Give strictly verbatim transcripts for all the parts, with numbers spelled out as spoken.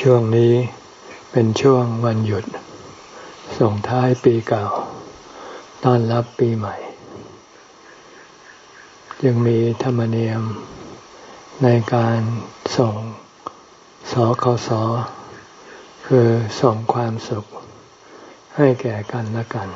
ช่วงนี้เป็นช่วงวันหยุดส่งท้ายปีเก่าต้อนรับปีใหม่จึงมีธรรมเนียมในการส่งสคส.คือส่งความสุขให้แก่กันและกัน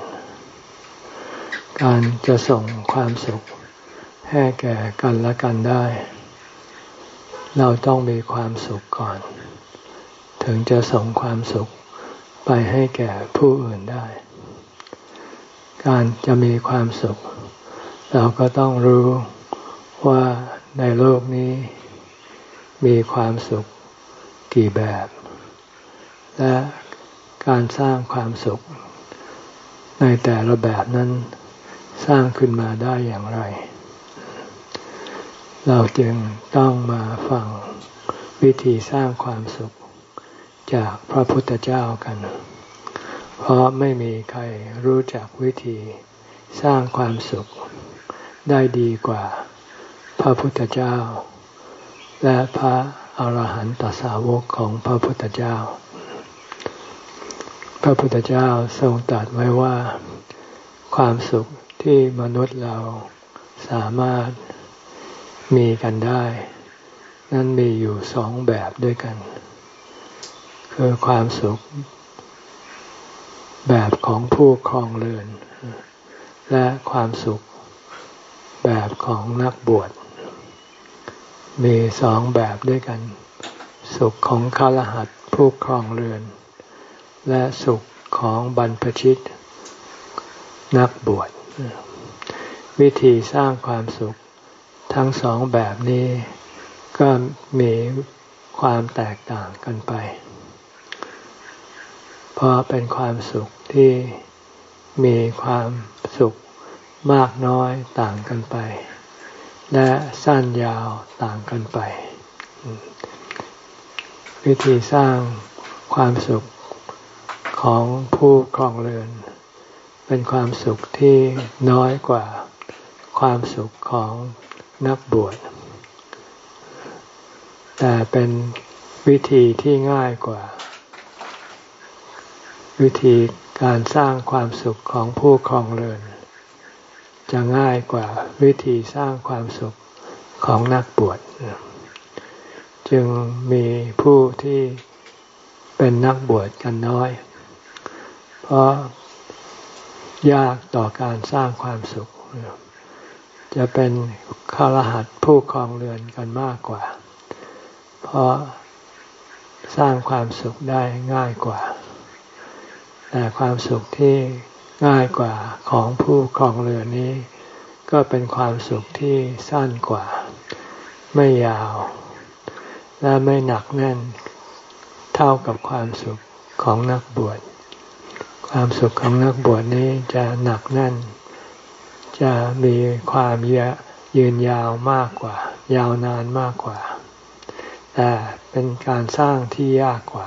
การจะส่งความสุขให้แก่กันและกันได้เราต้องมีความสุขก่อนถึงจะส่งความสุขไปให้แก่ผู้อื่นได้การจะมีความสุขเราก็ต้องรู้ว่าในโลกนี้มีความสุขกี่แบบและการสร้างความสุขในแต่ละแบบนั้นสร้างขึ้นมาได้อย่างไรเราจึงต้องมาฟังวิธีสร้างความสุขจากพระพุทธเจ้ากันเพราะไม่มีใครรู้จักวิธีสร้างความสุขได้ดีกว่าพระพุทธเจ้าและพระอรหันตสาวกของพระพุทธเจ้าพระพุทธเจ้าทรงตรัสไว้ว่าความสุขที่มนุษย์เราสามารถมีกันได้นั้นมีอยู่สองแบบด้วยกันคือความสุขแบบของผู้ครองเรือนและความสุขแบบของนักบวชมีสองแบบด้วยกันสุขของคฤหัสถ์ผู้ครองเรือนและสุขของบรรพชิตนักบวชวิธีสร้างความสุขทั้งสองแบบนี้ก็มีความแตกต่างกันไปเพราะเป็นความสุขที่มีความสุขมากน้อยต่างกันไปและสั้นยาวต่างกันไปวิธีสร้างความสุขของผู้ครองเรือนเป็นความสุขที่น้อยกว่าความสุขของนักบวชแต่เป็นวิธีที่ง่ายกว่าวิธีการสร้างความสุขของผู้ครองเรือนจะง่ายกว่าวิธีสร้างความสุขของนักบวชจึงมีผู้ที่เป็นนักบวชกันน้อยเพราะยากต่อการสร้างความสุขจะเป็นคฤหัสถ์ผู้ครองเรือนกันมากกว่าเพราะสร้างความสุขได้ง่ายกว่าแต่ความสุขที่ง่ายกว่าของผู้ครองเรือนนี้ก็เป็นความสุขที่สั้นกว่าไม่ยาวและไม่หนักแน่นเท่ากับความสุขของนักบวชความสุขของนักบวชนี้จะหนักแน่นจะมีความยืนยาวมากกว่ายาวนานมากกว่าแต่เป็นการสร้างที่ยากกว่า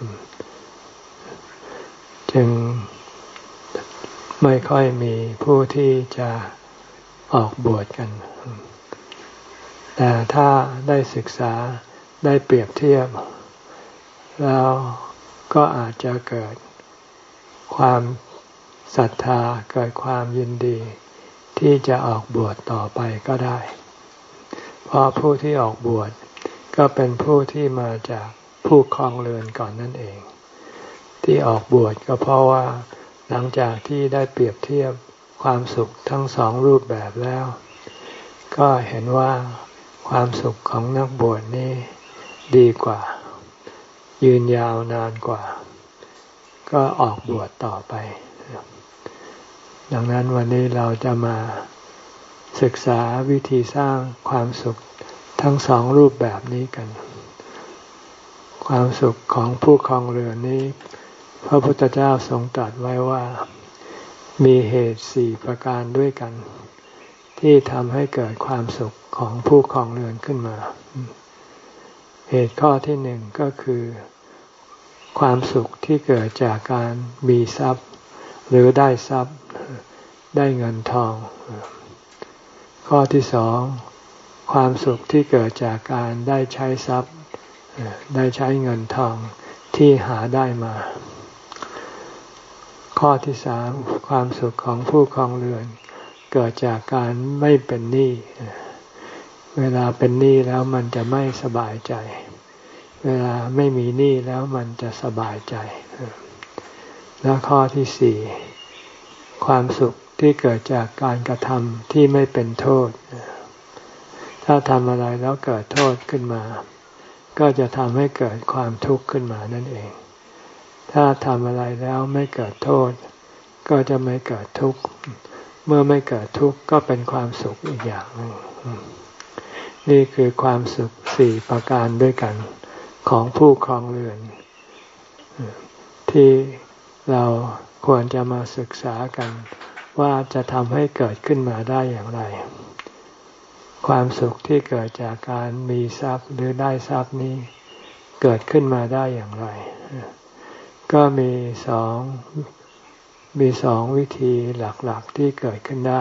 จึงไม่ค่อยมีผู้ที่จะออกบวชกันแต่ถ้าได้ศึกษาได้เปรียบเทียบแล้วก็อาจจะเกิดความศรัทธาเกิดความยินดีที่จะออกบวชต่อไปก็ได้เพราะผู้ที่ออกบวชก็เป็นผู้ที่มาจากผู้ครองเรือนก่อนนั่นเองที่ออกบวชก็เพราะว่าหลังจากที่ได้เปรียบเทียบความสุขทั้งสองรูปแบบแล้วก็เห็นว่าความสุขของนักบวชนี้ดีกว่ายืนยาวนานกว่าก็ออกบวชต่อไปดังนั้นวันนี้เราจะมาศึกษาวิธีสร้างความสุขทั้งสองรูปแบบนี้กันความสุขของผู้ครองเรือนนี้พระพุทธเจ้าทรงตรัสไว้ว่ามีเหตุสี่ประการด้วยกันที่ทำให้เกิดความสุขของผู้ครองเรือนขึ้นมาเหตุข้อที่หนึ่งก็คือความสุขที่เกิดจากการมีทรัพย์หรือได้ทรัพย์ได้เงินทองข้อที่สองความสุขที่เกิดจากการได้ใช้ทรัพย์ได้ใช้เงินทองที่หาได้มาข้อที่สามความสุขของผู้ครองเรือนเกิดจากการไม่เป็นหนี้เวลาเป็นหนี้แล้วมันจะไม่สบายใจเวลาไม่มีหนี้แล้วมันจะสบายใจแล้วข้อที่สี่ความสุขที่เกิดจากการกระทำที่ไม่เป็นโทษถ้าทำอะไรแล้วเกิดโทษขึ้นมาก็จะทำให้เกิดความทุกข์ขึ้นมานั่นเองถ้าทำอะไรแล้วไม่เกิดโทษก็จะไม่เกิดทุกข์เมื่อไม่เกิดทุกข์ก็เป็นความสุขอีกอย่างนึงนี่คือความสุขสี่ประการด้วยกันของผู้ครองเรือนที่เราควรจะมาศึกษากันว่าจะทำให้เกิดขึ้นมาได้อย่างไรความสุขที่เกิดจากการมีทรัพย์หรือได้ทรัพย์นี้เกิดขึ้นมาได้อย่างไรก็มีสองมีสองวิธีหลักๆที่เกิดขึ้นได้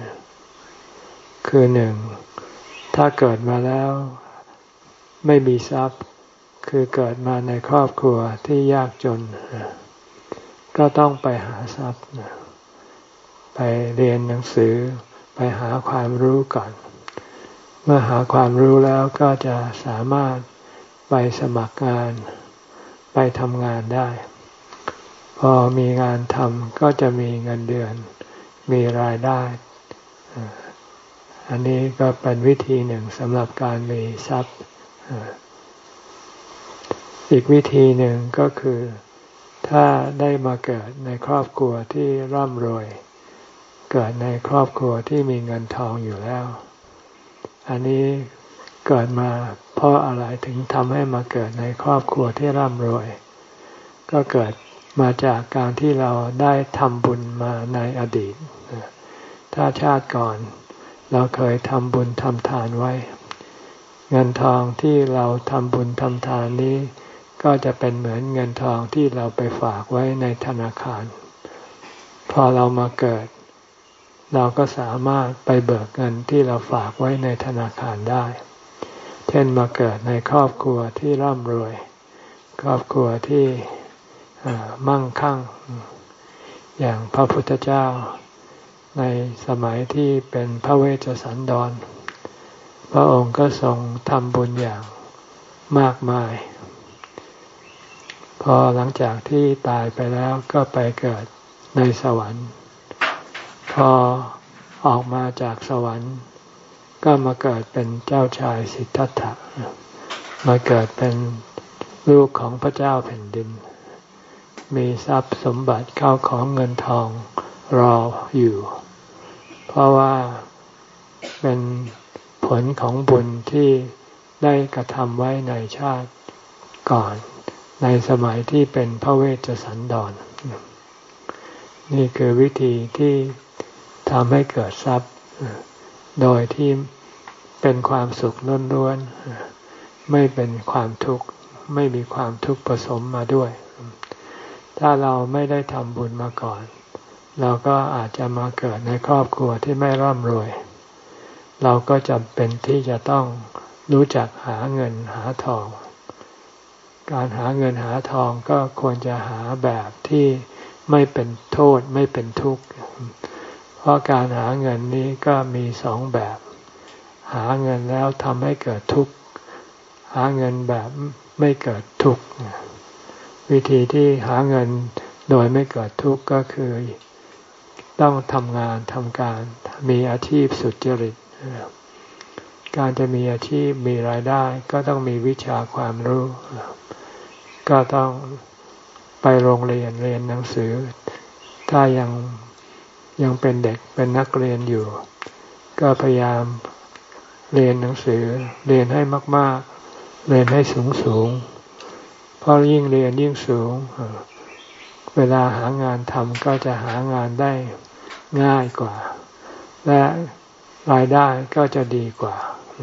คือหนึ่งถ้าเกิดมาแล้วไม่มีทรัพย์คือเกิดมาในครอบครัวที่ยากจนก็ต้องไปหาทรัพย์ไปเรียนหนังสือไปหาความรู้ก่อนเมื่อหาความรู้แล้วก็จะสามารถไปสมัครงานไปทำงานได้พอมีงานทำก็จะมีเงินเดือนมีรายได้อันนี้ก็เป็นวิธีหนึ่งสำหรับการมีทรัพย์อีกวิธีหนึ่งก็คือถ้าได้มาเกิดในครอบครัวที่ร่ำรวยเกิดในครอบครัวที่มีเงินทองอยู่แล้วอันนี้เกิดมาเพราะอะไรถึงทำให้มาเกิดในครอบครัวที่ร่ำรวยก็เกิดมาจากการที่เราได้ทำบุญมาในอดีตถ้าชาติก่อนเราเคยทำบุญทำทานไว้เงินทองที่เราทำบุญทำทานนี้ก็จะเป็นเหมือนเงินทองที่เราไปฝากไว้ในธนาคารพอเรามาเกิดเราก็สามารถไปเบิกเงินที่เราฝากไว้ในธนาคารได้เช่นมาเกิดในครอบครัวที่ร่ำรวยครอบครัวที่มั่งคั่งอย่างพระพุทธเจ้าในสมัยที่เป็นพระเวชสันดรพระองค์ก็ทรงทำบุญอย่างมากมายพอหลังจากที่ตายไปแล้วก็ไปเกิดในสวรรค์พอออกมาจากสวรรค์ก็มาเกิดเป็นเจ้าชายสิทธัตถะมาเกิดเป็นลูกของพระเจ้าแผ่นดินมีทรัพย์สมบัติเข้าของเงินทองรออยู่เพราะว่าเป็นผลของบุญที่ได้กระทำไว้ในชาติก่อนในสมัยที่เป็นพระเวชสันดรนี่คือวิธีที่ทำให้เกิดทรัพย์โดยที่เป็นความสุขล้วนๆไม่เป็นความทุกข์ไม่มีความทุกข์ผสมมาด้วยถ้าเราไม่ได้ทำบุญมาก่อนเราก็อาจจะมาเกิดในครอบครัวที่ไม่ร่ำรวยเราก็จำเป็นที่จะต้องรู้จักหาเงินหาทองการหาเงินหาทองก็ควรจะหาแบบที่ไม่เป็นโทษไม่เป็นทุกข์เพราะการหาเงินนี้ก็มีสองแบบหาเงินแล้วทำให้เกิดทุกข์หาเงินแบบไม่เกิดทุกข์วิธีที่หาเงินโดยไม่เกิดทุกข์ก็คือต้องทำงานทำการมีอาชีพสุจริตการจะมีอาชีพมีรายได้ก็ต้องมีวิชาความรู้ก็ต้องไปโรงเรียนเรียนหนังสือถ้ายังยังเป็นเด็กเป็นนักเรียนอยู่ก็พยายามเรียนหนังสือเรียนให้มากๆเรียนให้สูงๆเพราะยิ่งเรียนยิ่งสูงเวลาหางานทำก็จะหางานได้ง่ายกว่าและรายได้ก็จะดีกว่า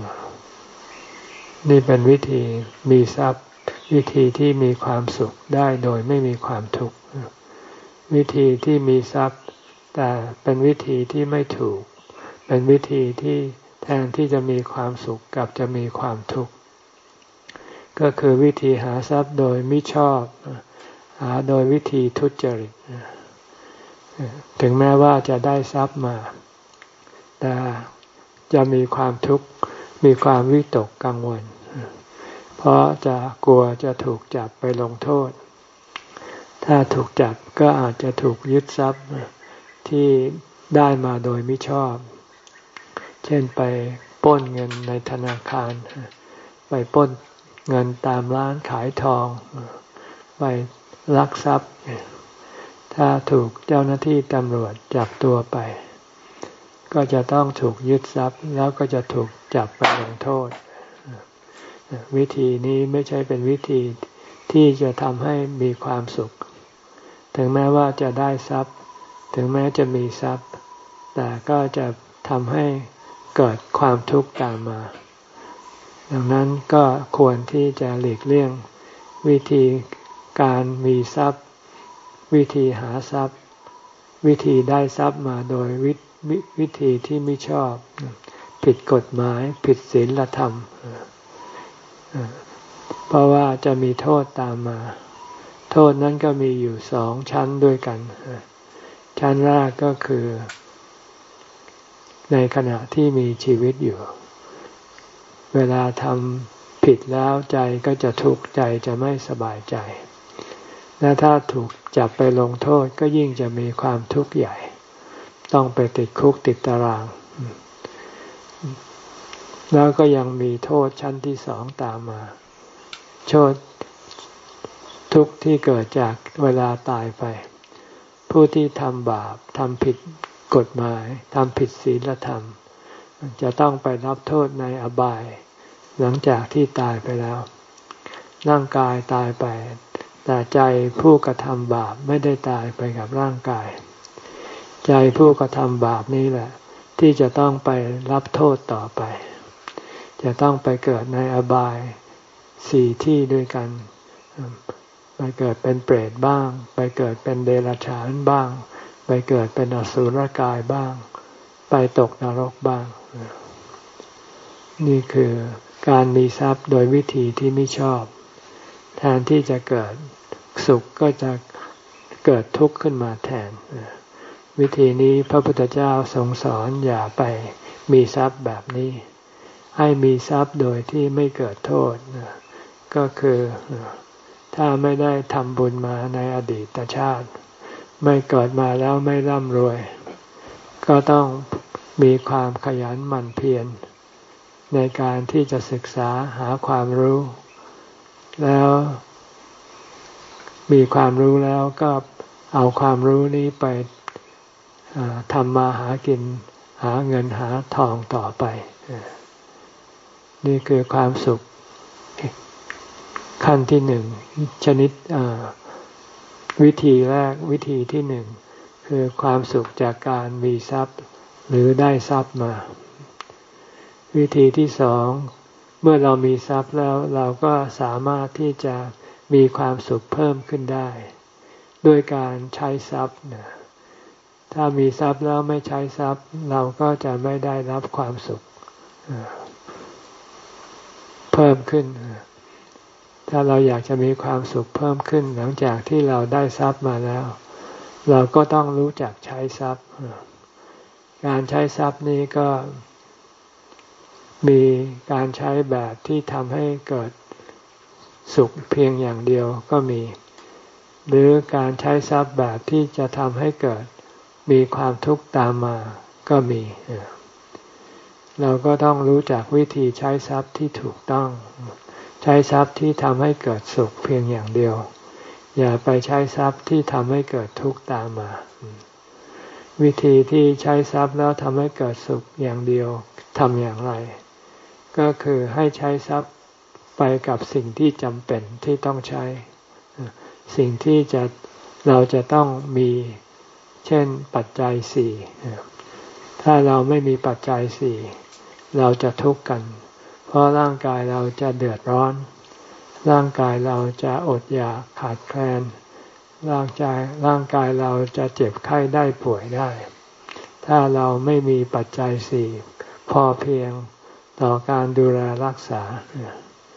นี่เป็นวิธีมีทรัพย์วิธีที่มีความสุขได้โดยไม่มีความทุกข์วิธีที่มีทรัพย์แต่เป็นวิธีที่ไม่ถูกเป็นวิธีที่แทนที่จะมีความสุขกลับจะมีความทุกข์ก็คือวิธีหาทรัพย์โดยมิชอบหาโดยวิธีทุจริตถึงแม้ว่าจะได้ทรัพย์มาแต่จะมีความทุกข์มีความวิตกกังวลเพราะจะกลัวจะถูกจับไปลงโทษถ้าถูกจับก็อาจจะถูกยึดทรัพย์ที่ได้มาโดยมิชอบเช่นไปปล้นเงินในธนาคารไปปล้นเงินตามร้านขายทองไปลักทรัพย์ถ้าถูกเจ้าหน้าที่ตำรวจจับตัวไปก็จะต้องถูกยึดทรัพย์แล้วก็จะถูกจับไปลงโทษวิธีนี้ไม่ใช่เป็นวิธีที่จะทำให้มีความสุขถึงแม้ว่าจะได้ทรัพย์ถึงแม้จะมีทรัพย์แต่ก็จะทำให้เกิดความทุกข์ตามมาดังนั้นก็ควรที่จะหลีกเลี่ยงวิธีการมีทรัพย์วิธีหาทรัพย์วิธีได้ทรัพย์มาโดยวิวิธีที่ไม่ชอบผิดกฎหมายผิดศีลธรรมเพราะว่าจะมีโทษตามมาโทษนั้นก็มีอยู่สองชั้นด้วยกันชั้นแรกก็คือในขณะที่มีชีวิตอยู่เวลาทำผิดแล้วใจก็จะทุกข์ใจจะไม่สบายใจและถ้าถูกจับไปลงโทษก็ยิ่งจะมีความทุกข์ใหญ่ต้องไปติดคุกติดตารางแล้วก็ยังมีโทษชั้นที่สองตามมาโทษทุกข์ที่เกิดจากเวลาตายไปผู้ที่ทำบาปทำผิดกฎหมายทำผิดศีลธรรมจะต้องไปรับโทษในอบายหลังจากที่ตายไปแล้วร่างกายตายไปแต่ใจผู้กระทำบาปไม่ได้ตายไปกับร่างกายใจผู้กระทำบาปนี้แหละที่จะต้องไปรับโทษต่อไปจะต้องไปเกิดในอบายสี่ที่ด้วยกันไปเกิดเป็นเปรตบ้างไปเกิดเป็นเดรัจฉานบ้างไปเกิดเป็นอสุรกายบ้างไปตกนรกบ้างนี่คือการมีทรัพย์โดยวิธีที่ไม่ชอบแทนที่จะเกิดสุขก็จะเกิดทุกข์ขึ้นมาแทนวิธีนี้พระพุทธเจ้าทรงสอนอย่าไปมีทรัพย์แบบนี้ให้มีทรัพย์โดยที่ไม่เกิดโทษก็คือถ้าไม่ได้ทำบุญมาในอดีตชาติไม่เกิดมาแล้วไม่ร่ำรวยก็ต้องมีความขยันหมั่นเพียรในการที่จะศึกษาหาความรู้แล้วมีความรู้แล้วก็เอาความรู้นี้ไปทำมาหากินหาเงินหาทองต่อไปนี่คือความสุขขั้นที่หนึ่งชนิดวิธีแรกวิธีที่หนึ่งคือความสุขจากการมีทรัพย์หรือได้ทรัพย์มาวิธีที่สองเมื่อเรามีทรัพย์แล้วเราก็สามารถที่จะมีความสุขเพิ่มขึ้นได้ด้วยการใช้ทรัพย์ถ้ามีทรัพย์แล้วไม่ใช้ทรัพย์เราก็จะไม่ได้รับความสุขเพิ่มขึ้นถ้าเราอยากจะมีความสุขเพิ่มขึ้นหลังจากที่เราได้ทรัพย์มาแล้วเราก็ต้องรู้จักใช้ทรัพย์การใช้ทรัพย์นี้ก็มีการใช้แบบที่ทำให้เกิดสุขเพียงอย่างเดียวก็มีหรือการใช้ทรัพย์แบบที่จะทำให้เกิดมีความทุกข์ตามมาก็มีเราก็ต้องรู้จักวิธีใช้ทรัพย์ที่ถูกต้องใช้ทรัพย์ที่ทำให้เกิดสุขเพียงอย่างเดียวอย่าไปใช้ทรัพย์ที่ทำให้เกิดทุกข์ตามมาวิธีที่ใช้ทรัพย์แล้วทำให้เกิดสุขอย่างเดียวทำอย่างไรก็คือให้ใช้ทรัพย์ไปกับสิ่งที่จำเป็นที่ต้องใช้สิ่งที่จะเราจะต้องมีเช่นปัจจัยสี่ถ้าเราไม่มีปัจจัยสี่เราจะทุกข์กันเพราะร่างกายเราจะเดือดร้อนร่างกายเราจะอดอยากขาดแคลนร่างกายร่างกายเราจะเจ็บไข้ได้ป่วยได้ถ้าเราไม่มีปัจจัยสี่พอเพียงต่อการดูแลรักษา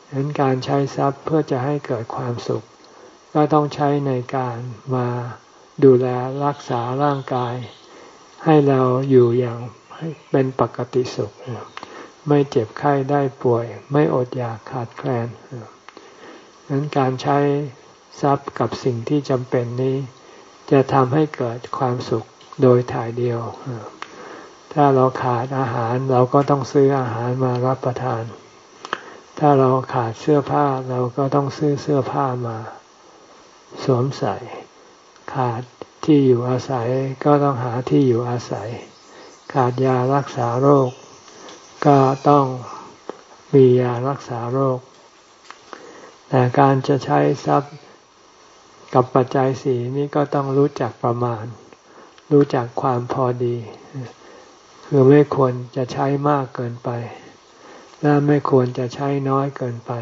ฉะนั้นการใช้ทรัพย์เพื่อจะให้เกิดความสุขก็ต้องใช้ในการมาดูแลรักษาร่างกายให้เราอยู่อย่างเป็นปกติสุขไม่เจ็บไข้ได้ป่วยไม่อดอยากขาดแคลนฉะนั้นการใช้ทรัพย์กับสิ่งที่จำเป็นนี้จะทำให้เกิดความสุขโดยถ่ายเดียวถ้าเราขาดอาหารเราก็ต้องซื้ออาหารมารับประทานถ้าเราขาดเสื้อผ้าเราก็ต้องซื้อเสื้อผ้ามาสวมใส่ขาดที่อยู่อาศัยก็ต้องหาที่อยู่อาศัยขาดยารักษาโรคก็ต้องมียารักษาโรคแต่การจะใช้ทรัพย์กับปัจจัยสี่นี้ก็ต้องรู้จักประมาณรู้จักความพอดีคือไม่ควรจะใช้มากเกินไปและไม่ควรจะใช้น้อยเกินไป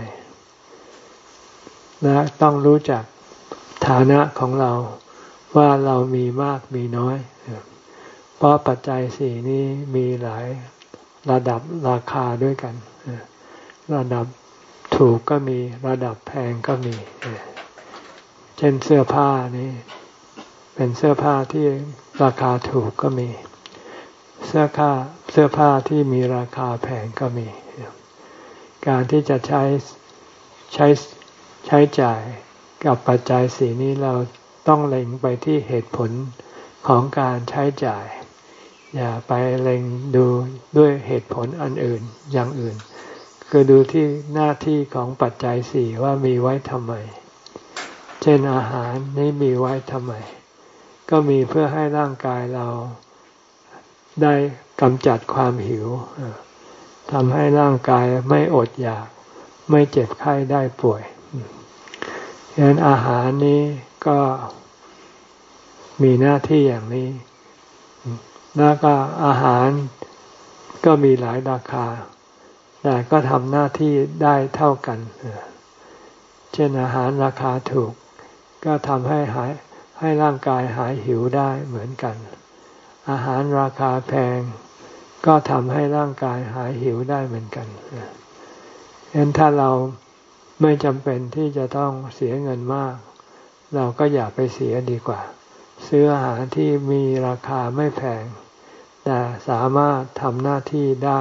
และต้องรู้จักฐานะของเราว่าเรามีมากมีน้อยเพราะปัจจัยสี่นี้มีหลายระดับราคาด้วยกันระดับถูกก็มีระดับแพงก็มีเช่นเสื้อผ้านี่เป็นเสื้อผ้าที่ราคาถูกก็มีเสื้อผ้าเสื้อผ้าที่มีราคาแพงก็มีการที่จะใช้ใช้ใช้จ่ายกับปัจจัยสี่นี้เราต้องเล็งไปที่เหตุผลของการใช้จ่ายอย่าไปเล็งดูด้วยเหตุผลอันอื่นอย่างอื่นคือดูที่หน้าที่ของปัจจัยสี่ว่ามีไว้ทำไมเช่นอาหารนี้มีไว้ทำไมก็มีเพื่อให้ร่างกายเราได้กำจัดความหิวทำให้ร่างกายไม่อดอยากไม่เจ็บไข้ได้ป่วยฉะนั้นอาหารนี้ก็มีหน้าที่อย่างนี้แล้วก็อาหารก็มีหลายราคาแต่ก็ทำหน้าที่ได้เท่ากันเช่นอาหารราคาถูกก็ทำให้หายให้ร่างกายหายหิวได้เหมือนกันอาหารราคาแพงก็ทำให้ร่างกายหายหิวได้เหมือนกันฉะนั้นถ้าเราไม่จำเป็นที่จะต้องเสียเงินมากเราก็อย่าไปเสียดีกว่าซื้ออาหารที่มีราคาไม่แพงแต่สามารถทำหน้าที่ได้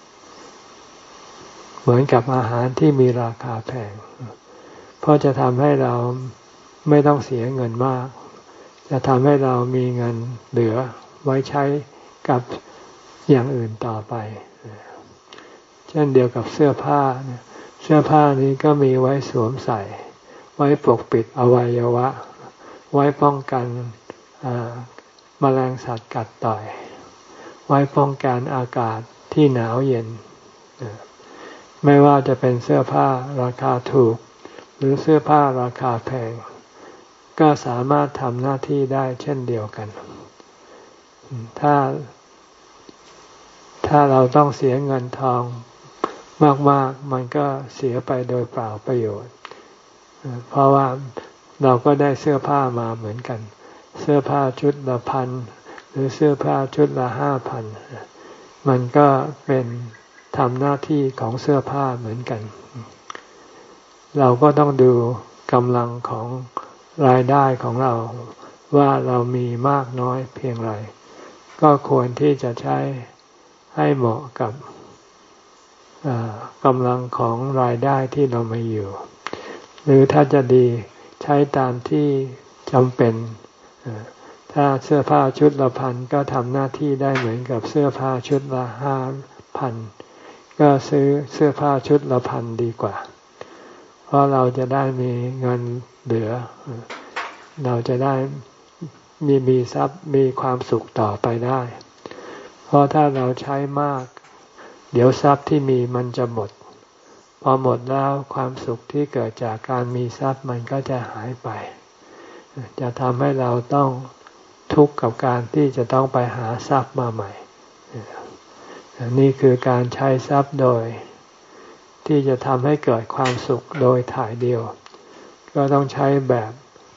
เหมือนกับอาหารที่มีราคาแพงเพราะจะทำให้เราไม่ต้องเสียเงินมากจะทำให้เรามีเงินเหลือไว้ใช้กับอย่างอื่นต่อไปเช่นเดียวกับเสื้อผ้าเสื้อผ้านี้ก็มีไว้สวมใส่ไว้ปกปิดอวัยวะไว้ป้องกันแมลงสัตว์กัดต่อยไว้ป้องกันอากาศที่หนาวเย็นไม่ว่าจะเป็นเสื้อผ้าราคาถูกหรือเสื้อผ้าราคาแพงก็สามารถทำหน้าที่ได้เช่นเดียวกันถ้าถ้าเราต้องเสียเงินทองมากๆมันก็เสียไปโดยเปล่าประโยชน์เพราะว่าเราก็ได้เสื้อผ้ามาเหมือนกันเสื้อผ้าชุดละพันหรือเสื้อผ้าชุดละห้าพันมันก็เป็นทำหน้าที่ของเสื้อผ้าเหมือนกันเราก็ต้องดูกำลังของรายได้ของเราว่าเรามีมากน้อยเพียงไรก็ควรที่จะใช้ให้เหมาะกับกำลังของรายได้ที่เรามีอยู่หรือถ้าจะดีใช้ตามที่จำเป็นถ้าเสื้อผ้าชุดละพันก็ทำหน้าที่ได้เหมือนกับเสื้อผ้าชุดละห้าพันก็ซื้อเสื้อผ้าชุดละพันดีกว่าเพราะเราจะได้มีเงินเหลือเราจะได้มีมีทรัพย์มีความสุขต่อไปได้เพราะถ้าเราใช้มากเดี๋ยวทรัพย์ที่มีมันจะหมดพอหมดแล้วความสุขที่เกิดจากการมีทรัพย์มันก็จะหายไปจะทำให้เราต้องทุกข์กับการที่จะต้องไปหาทรัพย์มาใหม่นี่คือการใช้ทรัพย์โดยที่จะทำให้เกิดความสุขโดยถ่ายเดียวก็ต้องใช้แบบ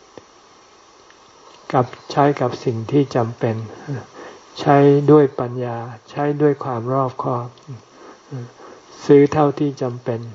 กับใช้กับสิ่งที่จำเป็นใช้ด้วยปัญญาใช้ด้วยความรอบคอบซื้อเท่าที่จำเป็น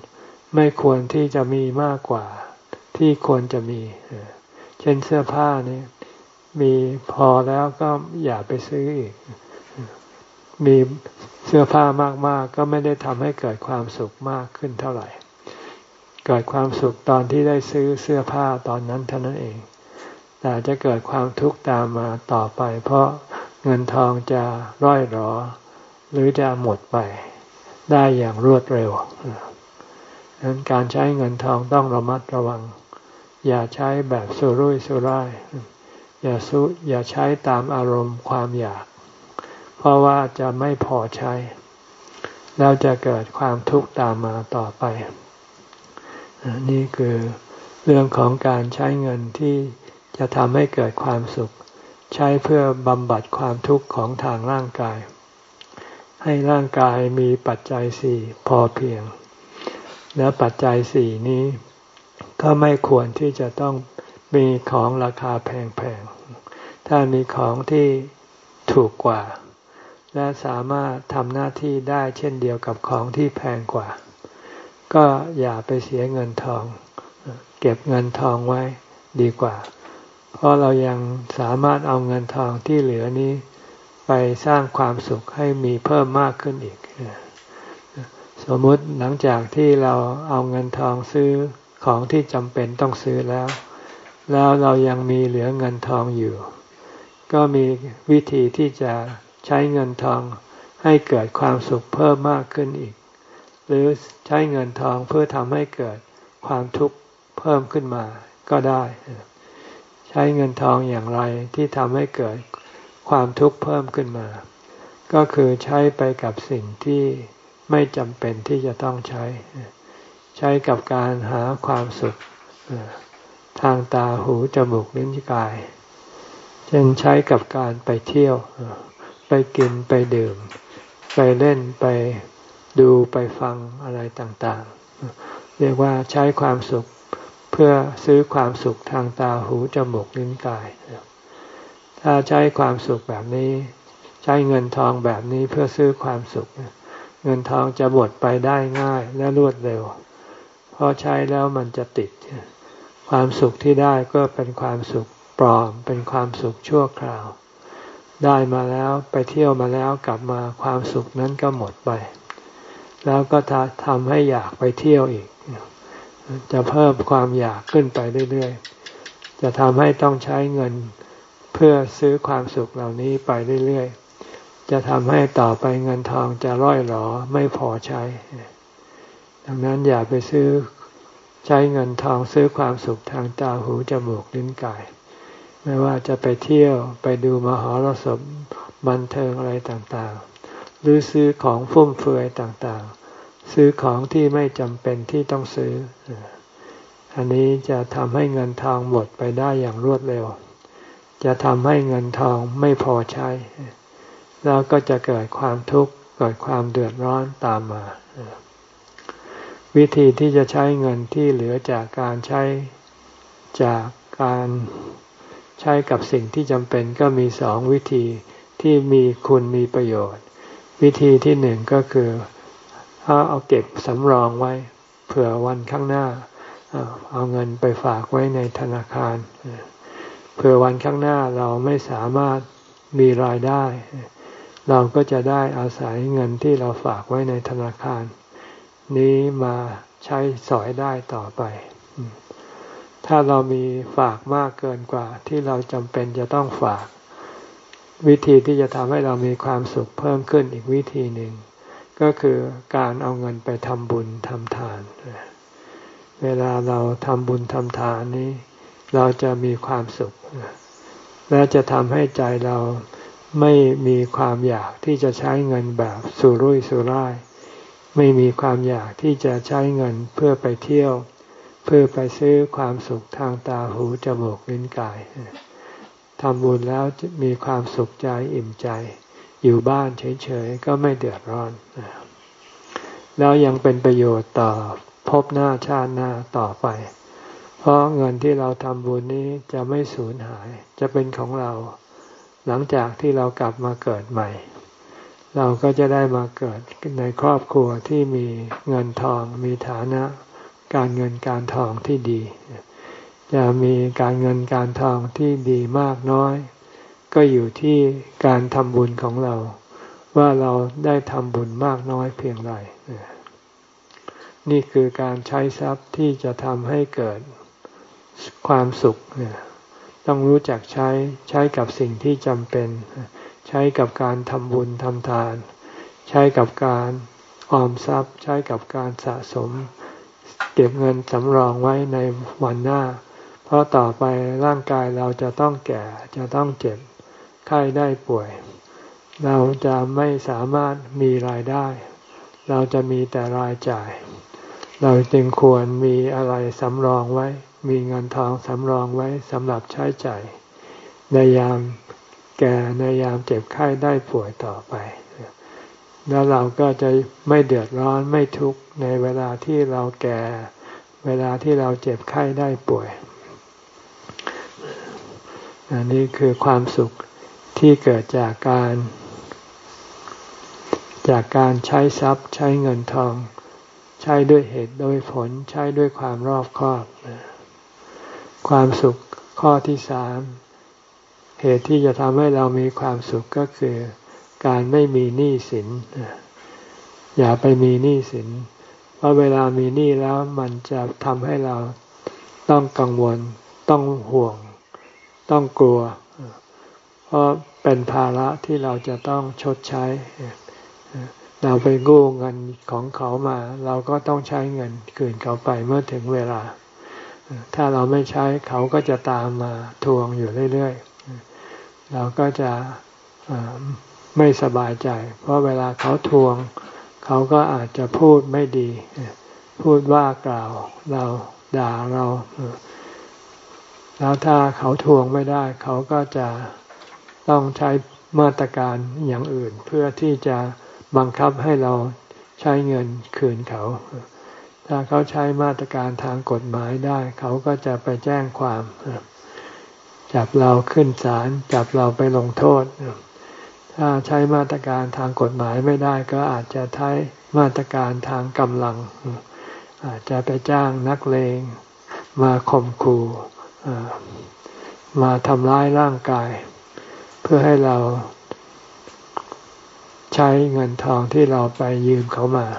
ไม่ควรที่จะมีมากกว่าที่ควรจะมีเช่นเสื้อผ้านี่มีพอแล้วก็อย่าไปซื้ออีกมีเสื้อผ้ามากๆก็ไม่ได้ทำให้เกิดความสุขมากขึ้นเท่าไหร่เกิดความสุขตอนที่ได้ซื้อเสื้อผ้าตอนนั้นเท่านั้นเองแต่จะเกิดความทุกข์ตามมาต่อไปเพราะเงินทองจะร่อยหรอหรือจะหมดไปได้อย่างรวดเร็วดังนั้นการใช้เงินทองต้องระมัดระวังอย่าใช้แบบสุรุ่ยสุร่ายอย่าซุอย่าใช้ตามอารมณ์ความอยากเพราะว่าจะไม่พอใช้แล้วจะเกิดความทุกข์ตามมาต่อไปนี่คือเรื่องของการใช้เงินที่จะทำให้เกิดความสุขใช้เพื่อบำบัดความทุกข์ของทางร่างกายให้ร่างกายมีปัจจัยสี่พอเพียงและปัจจัยสี่นี้ก็ไม่ควรที่จะต้องมีของราคาแพงๆถ้ามีของที่ถูกกว่าและสามารถทำหน้าที่ได้เช่นเดียวกับของที่แพงกว่าก็อย่าไปเสียเงินทองเก็บเงินทองไว้ดีกว่าเพราะเรายังสามารถเอาเงินทองที่เหลือนี้ไปสร้างความสุขให้มีเพิ่มมากขึ้นอีกสมมุติหลังจากที่เราเอาเงินทองซื้อของที่จำเป็นต้องซื้อแล้วแล้วเรายังมีเหลือเงินทองอยู่ก็มีวิธีที่จะใช้เงินทองให้เกิดความสุขเพิ่มมากขึ้นอีกหรือใช้เงินทองเพื่อทำให้เกิดความทุกข์เพิ่มขึ้นมาก็ได้ใช้เงินทองอย่างไรที่ทำให้เกิดความทุกข์เพิ่มขึ้นมาก็คือใช้ไปกับสิ่งที่ไม่จำเป็นที่จะต้องใช้ใช้กับการหาความสุขทางตาหูจมูกลิ้นกายเช่นใช้กับการไปเที่ยวไปกินไปดื่มไปเล่นไปดูไปฟังอะไรต่างๆเรียกว่าใช้ความสุขเพื่อซื้อความสุขทางตาหูจมูกลิ้นกายถ้าใช้ความสุขแบบนี้ใช้เงินทองแบบนี้เพื่อซื้อความสุขเงินทองจะหมดไปได้ง่ายและรวดเร็วเพราะใช้แล้วมันจะติดความสุขที่ได้ก็เป็นความสุขปลอมเป็นความสุขชั่วคราวได้มาแล้วไปเที่ยวมาแล้วกลับมาความสุขนั้นก็หมดไปแล้วก็ทำให้อยากไปเที่ยวอีกจะเพิ่มความอยากขึ้นไปเรื่อยๆจะทำให้ต้องใช้เงินเพื่อซื้อความสุขเหล่านี้ไปเรื่อยๆจะทำให้ต่อไปเงินทองจะร่อยหรอไม่พอใช้ดังนั้นอย่าไปซื้อใช้เงินทองซื้อความสุขทางตาหูจมูกลิ้นกายไม่ว่าจะไปเที่ยวไปดูมหรสพบันเทิงอะไรต่างๆหรือซื้อของฟุ่มเฟือยต่างๆซื้อของที่ไม่จำเป็นที่ต้องซื้ออันนี้จะทำให้เงินทองหมดไปได้อย่างรวดเร็วจะทำให้เงินทองไม่พอใช้แล้วก็จะเกิดความทุกข์เกิดความเดือดร้อนตามมาวิธีที่จะใช้เงินที่เหลือจากการใช้จากการใช้กับสิ่งที่จำเป็นก็มีสองวิธีที่มีคุณมีประโยชน์วิธีที่หนึ่งก็คือเอาเก็บสำรองไว้เผื่อวันข้างหน้าเอาเงินไปฝากไว้ในธนาคารเผื่อวันข้างหน้าเราไม่สามารถมีรายได้เราก็จะได้อาศัยเงินที่เราฝากไว้ในธนาคารนี้มาใช้สอยได้ต่อไปถ้าเรามีฝากมากเกินกว่าที่เราจำเป็นจะต้องฝากวิธีที่จะทำให้เรามีความสุขเพิ่มขึ้นอีกวิธีหนึ่งก็คือการเอาเงินไปทำบุญทำทานเวลาเราทำบุญทำทานนี้เราจะมีความสุขและจะทำให้ใจเราไม่มีความอยากที่จะใช้เงินแบบสุรุ่ยสุร่ายไม่มีความอยากที่จะใช้เงินเพื่อไปเที่ยวเพื่อไปซื้อความสุขทางตาหูจมูกลิ้นกายทำบุญแล้วมีความสุขใจอิ่มใจอยู่บ้านเฉยๆก็ไม่เดือดร้อนแล้วยังเป็นประโยชน์ต่อภพหน้าชาติหน้าต่อไปเพราะเงินที่เราทำบุญนี้จะไม่สูญหายจะเป็นของเราหลังจากที่เรากลับมาเกิดใหม่เราก็จะได้มาเกิดในครอบครัวที่มีเงินทองมีฐานะการเงินการทองที่ดีจะมีการเงินการทองที่ดีมากน้อยก็อยู่ที่การทำบุญของเราว่าเราได้ทำบุญมากน้อยเพียงไรนี่คือการใช้ทรัพย์ที่จะทำให้เกิดความสุขต้องรู้จักใช้ใช้กับสิ่งที่จำเป็นใช้กับการทำบุญทำทานใช้กับการออมทรัพย์ใช้กับการสะสมเก็บเงินสำรองไว้ในวันหน้าเพราะต่อไปร่างกายเราจะต้องแก่จะต้องเจ็บไข้ได้ป่วยเราจะไม่สามารถมีรายได้เราจะมีแต่รายจ่ายเราจึงควรมีอะไรสำรองไว้มีเงินทองสำรองไว้สำหรับใช้จ่ายในยามแก่ในยามเจ็บไข้ได้ป่วยต่อไปแล้วเราก็จะไม่เดือดร้อนไม่ทุกข์ในเวลาที่เราแก่เวลาที่เราเจ็บไข้ได้ป่วยอันนี้คือความสุขที่เกิดจากการจากการใช้ทรัพย์ใช้เงินทองใช้ด้วยเหตุด้วยผลใช้ด้วยความรอบคอบความสุขข้อที่สามเหตุที่จะทำให้เรามีความสุขก็คือการไม่มีหนี้สินอย่าไปมีหนี้สินเพราะเวลามีหนี้แล้วมันจะทำให้เราต้องกังวลต้องห่วงต้องกลัวเพราะเป็นภาระที่เราจะต้องชดใช้เราไปกู้เงินของเขามาเราก็ต้องใช้เงินคืนเขาไปเมื่อถึงเวลาถ้าเราไม่ใช้เขาก็จะตามมาทวงอยู่เรื่อยๆเราก็จะไม่สบายใจเพราะเวลาเขาทวงเขาก็อาจจะพูดไม่ดีพูดว่ากล่าวเราด่าเราแล้วถ้าเขาทวงไม่ได้เขาก็จะต้องใช้มาตรการอย่างอื่นเพื่อที่จะบังคับให้เราใช้เงินคืนเขาถ้าเขาใช้มาตรการทางกฎหมายได้เขาก็จะไปแจ้งความจับเราขึ้นศาลจับเราไปลงโทษถ้าใช้มาตรการทางกฎหมายไม่ได้ก็อาจจะใช้มาตรการทางกำลังอาจจะไปจ้างนักเลงมาข่มขู่มาทำร้ายร่างกายเพื่อให้เราใช้เงินทองที่เราไปยืมเขามา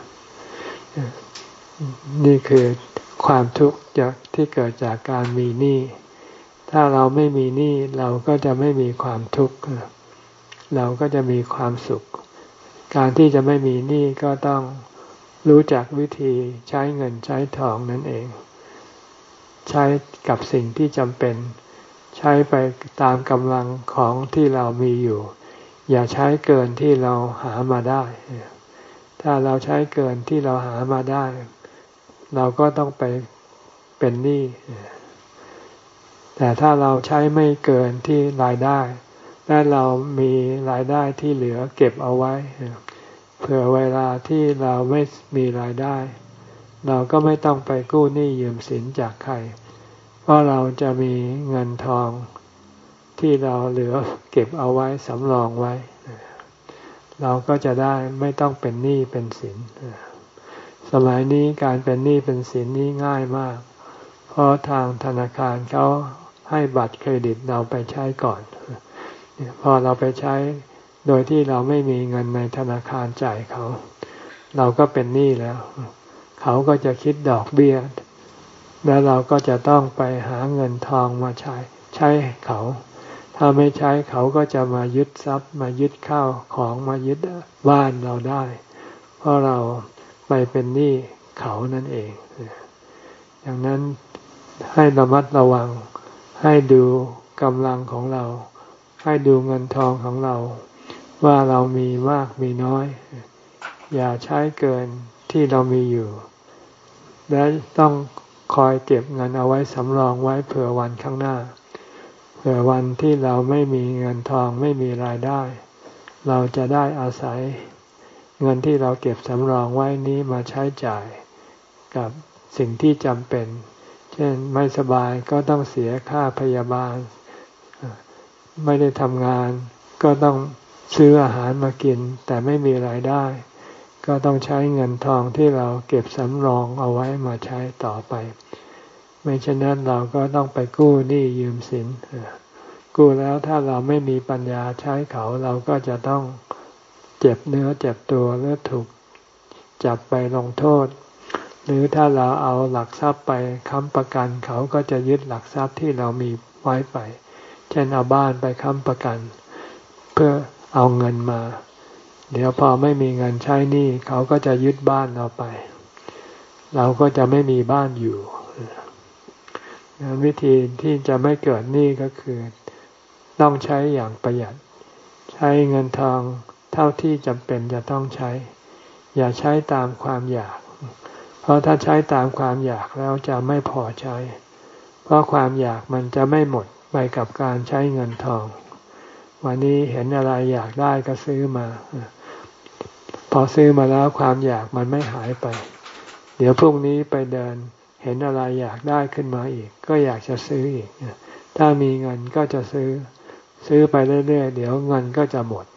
นี่คือความทุกข์จากที่เกิดจากการมีหนี้ถ้าเราไม่มีหนี้เราก็จะไม่มีความทุกข์เราก็จะมีความสุขการที่จะไม่มีหนี้ก็ต้องรู้จักวิธีใช้เงินใช้ทองนั่นเองใช้กับสิ่งที่จำเป็นใช้ไปตามกำลังของที่เรามีอยู่อย่าใช้เกินที่เราหามาได้ถ้าเราใช้เกินที่เราหามาได้เราก็ต้องไปเป็นหนี้แต่ถ้าเราใช้ไม่เกินที่รายได้และเรามีรายได้ที่เหลือเก็บเอาไว้เผื่อเวลาที่เราไม่มีรายได้เราก็ไม่ต้องไปกู้หนี้ยืมสินจากใครเพราะเราจะมีเงินทองที่เราเหลือเก็บเอาไว้สำรองไว้เราก็จะได้ไม่ต้องเป็นหนี้เป็นสินสมัยนี้การเป็นหนี้เป็นสินนี้ง่ายมากเพราะทางธนาคารเขาให้บัตรเครดิตเราไปใช้ก่อนพอเราไปใช้โดยที่เราไม่มีเงินในธนาคารจ่ายเขาเราก็เป็นหนี้แล้วเขาก็จะคิดดอกเบี้ยแล้วเราก็จะต้องไปหาเงินทองมาใช้ใช้เขาถ้าไม่ใช้เขาก็จะมายึดทรัพย์มายึดข้าวของมายึดบ้านเราได้เพราะเราไปเป็นหนี้เขานั่นเองดังนั้นให้ระมัดระวังให้ดูกำลังของเราให้ดูเงินทองของเราว่าเรามีมากมีน้อยอย่าใช้เกินที่เรามีอยู่และต้องคอยเก็บเงินเอาไว้สำรองไว้เผื่อวันข้างหน้าเผื่อวันที่เราไม่มีเงินทองไม่มีรายได้เราจะได้อาศัยเงินที่เราเก็บสำรองไว้นี้มาใช้จ่ายกับสิ่งที่จำเป็นเช่นไม่สบายก็ต้องเสียค่าพยาบาลไม่ได้ทำงานก็ต้องซื้ออาหารมากินแต่ไม่มีรายได้ก็ต้องใช้เงินทองที่เราเก็บสำรองเอาไว้มาใช้ต่อไปไม่เช่นนั้นเราก็ต้องไปกู้หนี้ยืมสินกู้แล้วถ้าเราไม่มีปัญญาใช้เขาเราก็จะต้องเจ็บเนื้อเจ็บตัวหรือถูกจับไปลงโทษหรือถ้าเราเอาหลักทรัพย์ไปค้ำประกันเขาก็จะยึดหลักทรัพย์ที่เรามีไว้ไปเช่นเอาบ้านไปค้ำประกันเพื่อเอาเงินมาเดี๋ยวพอไม่มีเงินใช้หนี้เขาก็จะยึดบ้านเราไปเราก็จะไม่มีบ้านอยู่วิธีที่จะไม่เกิดหนี้ก็คือต้องใช้อย่างประหยัดใช้เงินทองเท่าที่จำเป็นจะต้องใช้อย่าใช้ตามความอยากเพราะถ้าใช้ตามความอยากแล้วจะไม่พอใช้เพราะความอยากมันจะไม่หมดไปกับการใช้เงินทองวันนี้เห็นอะไรอยากได้ก็ซื้อมาพอซื้อมาแล้วความอยากมันไม่หายไปเดี๋ยวพรุ่งนี้ไปเดินเห็นอะไรอยากได้ขึ้นมาอีกก็อยากจะซื้ออีกถ้ามีเงินก็จะซื้อซื้อไปเรื่อยๆเดี๋ยวเงินก็จะหมด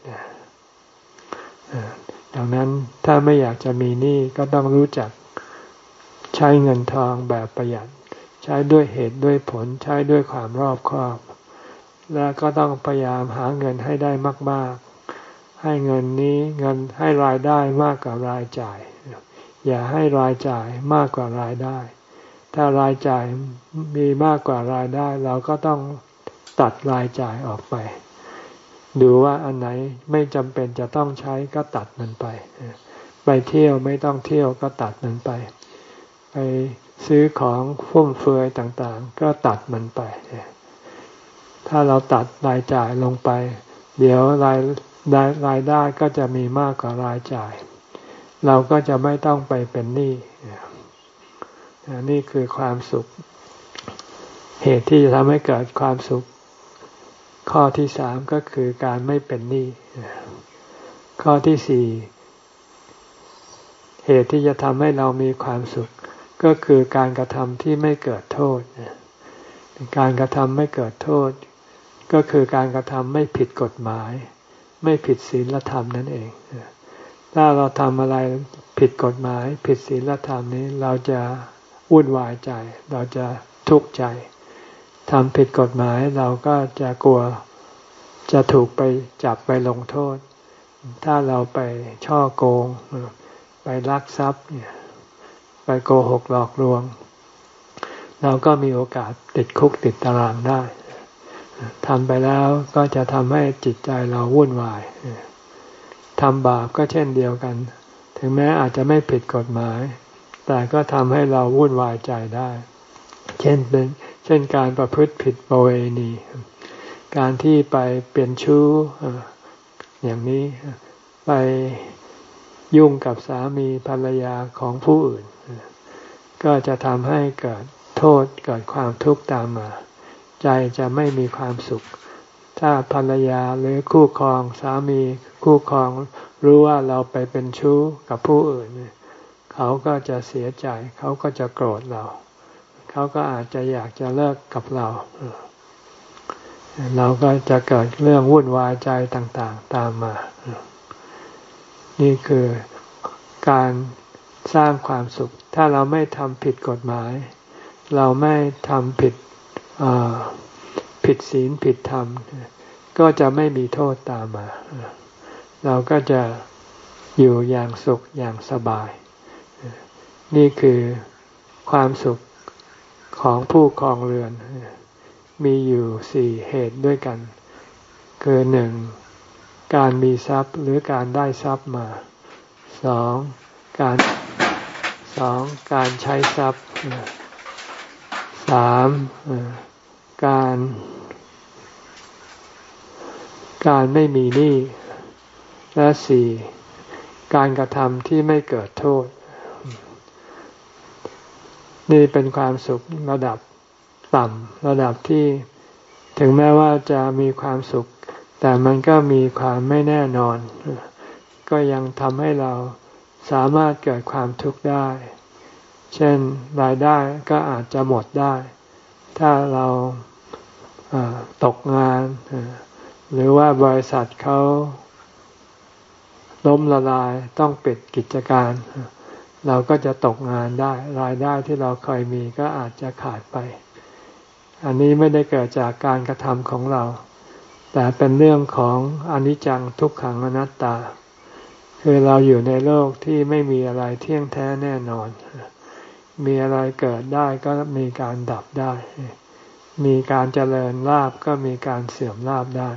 ดังนั้นถ้าไม่อยากจะมีหนี้ก็ต้องรู้จักใช้เงินทองแบบประหยัดใช้ด้วยเหตุด้วยผลใช้ด้วยความรอบคอบแล้วก็ต้องพยายามหาเงินให้ได้มากๆให้เงินนี้เงินให้รายได้มากกว่ารายจ่ายอย่าให้รายจ่ายมากกว่ารายได้ถ้ารายจ่ายมีมากกว่ารายได้เราก็ต้องตัดรายจ่ายออกไปดูว่าอันไหนไม่จำเป็นจะต้องใช้ก็ตัดมันไปไปเที่ยวไม่ต้องเที่ยวก็ตัดมันไปไปซื้อของฟุ่มเฟือยต่างๆก็ตัดมันไปถ้าเราตัดรายจ่ายลงไปเดี๋ยวรายได้รายได้ก็จะมีมากกว่ารายจ่ายเราก็จะไม่ต้องไปเป็นหนี้นี่คือความสุขเหตุที่จะทำให้เกิดความสุขข้อที่สามก็คือการไม่เป็นหนี้ข้อที่สี่เหตุที่จะทำให้เรามีความสุขก็คือการกระทำที่ไม่เกิดโทษการกระทำไม่เกิดโทษก็คือการกระทำไม่ผิดกฎหมายไม่ผิดศีลธรรมนั่นเองถ้าเราทำอะไรผิดกฎหมายผิดศีลธรรมนี้เราจะวุ่นวายใจเราจะทุกข์ใจทำผิดกฎหมายเราก็จะกลัวจะถูกไปจับไปลงโทษถ้าเราไปช่อโกงไปลักทรัพย์เนี่ยไปโกหกหลอกลวงเราก็มีโอกาสติดคุกติดตารางได้ทำไปแล้วก็จะทำให้จิตใจเราวุ่นวายทำบาปก็เช่นเดียวกันถึงแม้อาจจะไม่ผิดกฎหมายแต่ก็ทำให้เราวุ่นวายใจได้เช่นเป็นเช่นการประพฤติผิดประเวณีการที่ไปเป็นชู้อย่างนี้ไปยุ่งกับสามีภรรยาของผู้อื่นก็จะทำให้เกิดโทษเกิดความทุกข์ตามมาใจจะไม่มีความสุขถ้าภรรยาหรือคู่ครองสามีคู่ครองรู้ว่าเราไปเป็นชู้กับผู้อื่นเขาก็จะเสียใจเขาก็จะโกรธเราเขาก็อาจจะอยากจะเลิกกับเราเราก็จะเกิดเรื่องวุ่นวายใจต่างๆตามมานี่คือการสร้างความสุขถ้าเราไม่ทำผิดกฎหมายเราไม่ทำผิดผิดศีลผิดธรรมก็จะไม่มีโทษตามมาเราก็จะอยู่อย่างสุขอย่างสบายนี่คือความสุขของผู้ครองเรือนมีอยู่สี่เหตุด้วยกันคือหนึ่งการมีทรัพย์หรือการได้ทรัพย์มาสองการสองการใช้ทรัพย์สามการการไม่มีหนี้และสี่การกระทำที่ไม่เกิดโทษนี่เป็นความสุขระดับต่ำระดับที่ถึงแม้ว่าจะมีความสุขแต่มันก็มีความไม่แน่นอนก็ยังทำให้เราสามารถเกิดความทุกข์ได้เช่นรายได้ก็อาจจะหมดได้ถ้าเราตกงานหรือว่าบริษัทเขาล้มละลายต้องปิดกิจการเราก็จะตกงานได้รายได้ที่เราเคยมีก็อาจจะขาดไปอันนี้ไม่ได้เกิดจากการกระทำของเราแต่เป็นเรื่องของอนิจจังทุกขังอนัตตาคือเราอยู่ในโลกที่ไม่มีอะไรเที่ยงแท้แน่นอนมีอะไรเกิดได้ก็มีการดับได้มีการเจริญลาภก็มีการเสื่อมลาภได้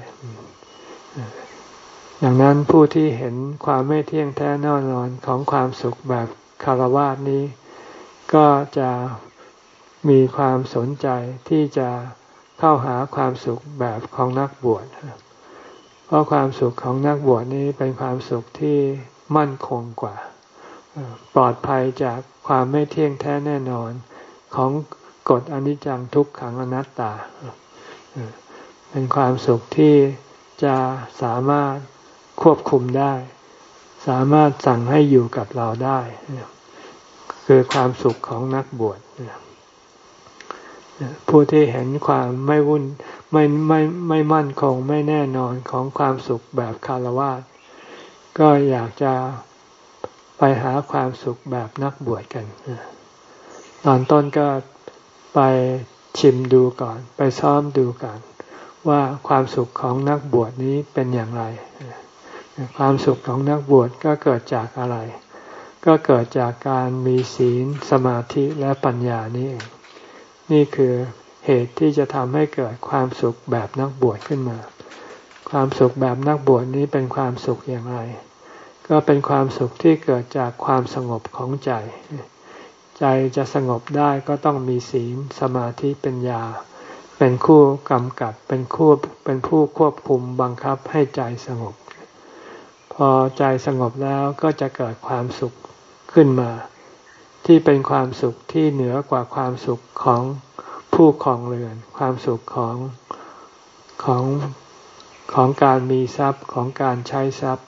ดังนั้นผู้ที่เห็นความไม่เที่ยงแท้แน่นอนของความสุขแบบคฤหัสถ์นี้ก็จะมีความสนใจที่จะเข้าหาความสุขแบบของนักบวชเพราะความสุขของนักบวชนี้เป็นความสุขที่มั่นคงกว่าปลอดภัยจากความไม่เที่ยงแท้แน่นอนของกฎอนิจจังทุกขังอนัตตาเป็นความสุขที่จะสามารถควบคุมได้สามารถสั่งให้อยู่กับเราได้คือความสุขของนักบวชผู้ที่เห็นความไม่วุ่นไม่ไม่ไม่มั่นคงไม่แน่นอนของความสุขแบบคฤหัสถ์ก็อยากจะไปหาความสุขแบบนักบวชกันตอนต้นก็ไปชิมดูก่อนไปซ้อมดูก่อนว่าความสุขของนักบวชนี้เป็นอย่างไรความสุขของนักบวชก็เกิดจากอะไรก็เกิดจากการมีศีลสมาธิและปัญญานี่เองนี่คือเหตุที่จะทำให้เกิดความสุขแบบนักบวชขึ้นมาความสุขแบบนักบวชนี้เป็นความสุขอย่างไรก็เป็นความสุขที่เกิดจากความสงบของใจใจจะสงบได้ก็ต้องมีศีลสมาธิปัญญาเป็นคู่กำกับเป็นคู่เป็นผู้ควบคุมบังคับให้ใจสงบพอใจสงบแล้วก็จะเกิดความสุขขึ้นมาที่เป็นความสุขที่เหนือกว่าความสุขของผู้ครองเรือนความสุขของของของการมีทรัพย์ของการใช้ทรัพย์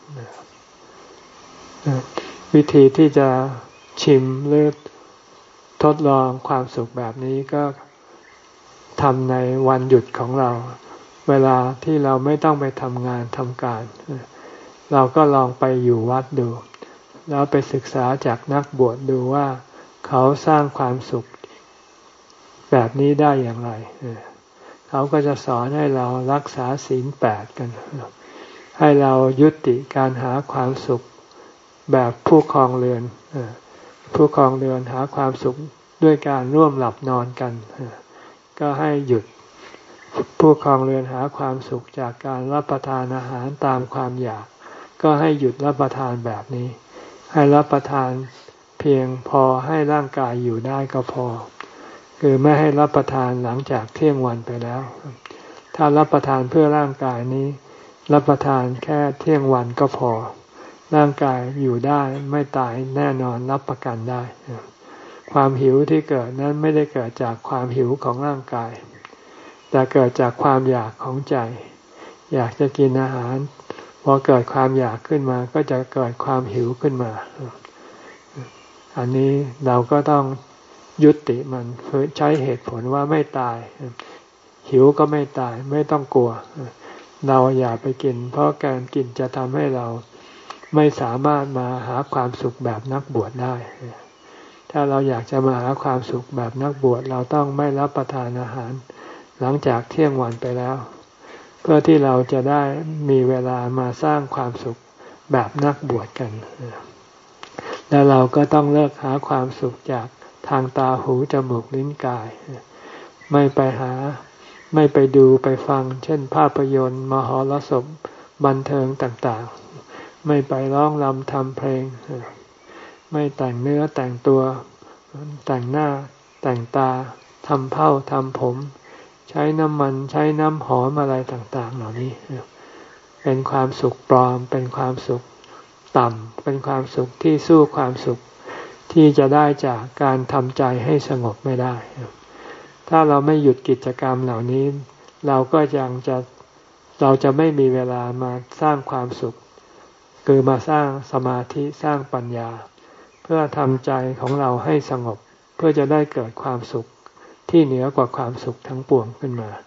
วิธีที่จะชิมหรือทดลองความสุขแบบนี้ก็ทำในวันหยุดของเราเวลาที่เราไม่ต้องไปทำงานทำการเราก็ลองไปอยู่วัดดูแล้วไปศึกษาจากนักบวชดูว่าเขาสร้างความสุขแบบนี้ได้อย่างไรเขาก็จะสอนให้เรารักษาศีลแปดกันให้เรายุติการหาความสุขแบบผู้ครองเรือนผู้ครองเรือนหาความสุขด้วยการร่วมหลับนอนกันก็ให้หยุดผู้ครองเรือนหาความสุขจากการรับประทานอาหารตามความอยากก็ให้หยุดรับประทานแบบนี้ให้รับประทานเพียงพอให้ร่างกายอยู่ได้ก็พอคือไม่ให้รับประทานหลังจากเที่ยงวันไปแล้วถ้ารับประทานเพื่อร่างกายนี้รับประทานแค่เที่ยงวันก็พอร่างกายอยู่ได้ไม่ตายแน่นอนรับประกันได้ความหิวที่เกิดนั้นไม่ได้เกิดจากความหิวของร่างกายแต่เกิดจากความอยากของใจอยากจะกินอาหารพอเกิดความอยากขึ้นมาก็จะเกิดความหิวขึ้นมาอันนี้เราก็ต้องยุติมันใช้เหตุผลว่าไม่ตายหิวก็ไม่ตายไม่ต้องกลัวเราอย่าไปกินเพราะการกินจะทำให้เราไม่สามารถมาหาความสุขแบบนักบวชได้ถ้าเราอยากจะมาหาความสุขแบบนักบวชเราต้องไม่รับประทานอาหารหลังจากเที่ยงวันไปแล้วเพื่อที่เราจะได้มีเวลามาสร้างความสุขแบบนักบวชกันแล้วเราก็ต้องเลิกหาความสุขจากทางตาหูจมูกลิ้นกายไม่ไปหาไม่ไปดูไปฟังเช่นภาพยนตร์มหรสพบันเทิงต่างๆไม่ไปร้องรำทำเพลงไม่แต่งเนื้อแต่งตัวแต่งหน้าแต่งตาทำเผ้าทำผมใช้น้ำมันใช้น้ำหอมอะไรต่างๆเหล่านี้เป็นความสุขปลอมเป็นความสุขต่ำเป็นความสุขที่สู้ความสุขที่จะได้จากการทำใจให้สงบไม่ได้ถ้าเราไม่หยุดกิจกรรมเหล่านี้เราก็ยังจะเราจะไม่มีเวลามาสร้างความสุขคือมาสร้างสมาธิสร้างปัญญาเพื่อทำใจของเราให้สงบเพื่อจะได้เกิดความสุขที่เหนือกว่าความสุขทั้งปวงขึ้นมา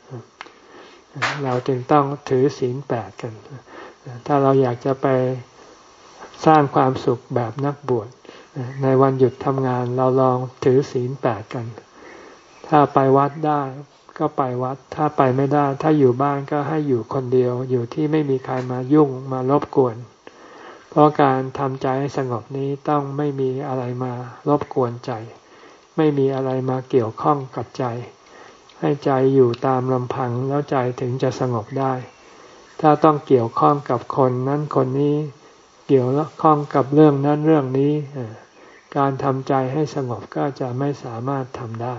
เราจึงต้องถือศีลแปดกันถ้าเราอยากจะไปสร้างความสุขแบบนักบวชในวันหยุดทำงานเราลองถือศีลแปดกันถ้าไปวัดได้ก็ไปวัดถ้าไปไม่ได้ถ้าอยู่บ้านก็ให้อยู่คนเดียวอยู่ที่ไม่มีใครมายุ่งมารบกวนเพราะการทำใจให้สงบนี้ต้องไม่มีอะไรมารบกวนใจไม่มีอะไรมาเกี่ยวข้องกับใจให้ใจอยู่ตามลำพังแล้วใจถึงจะสงบได้ถ้าต้องเกี่ยวข้องกับคนนั้นคนนี้เกี่ยวข้องกับเรื่องนั้นเรื่องนี้การทำใจให้สงบก็จะไม่สามารถทำได้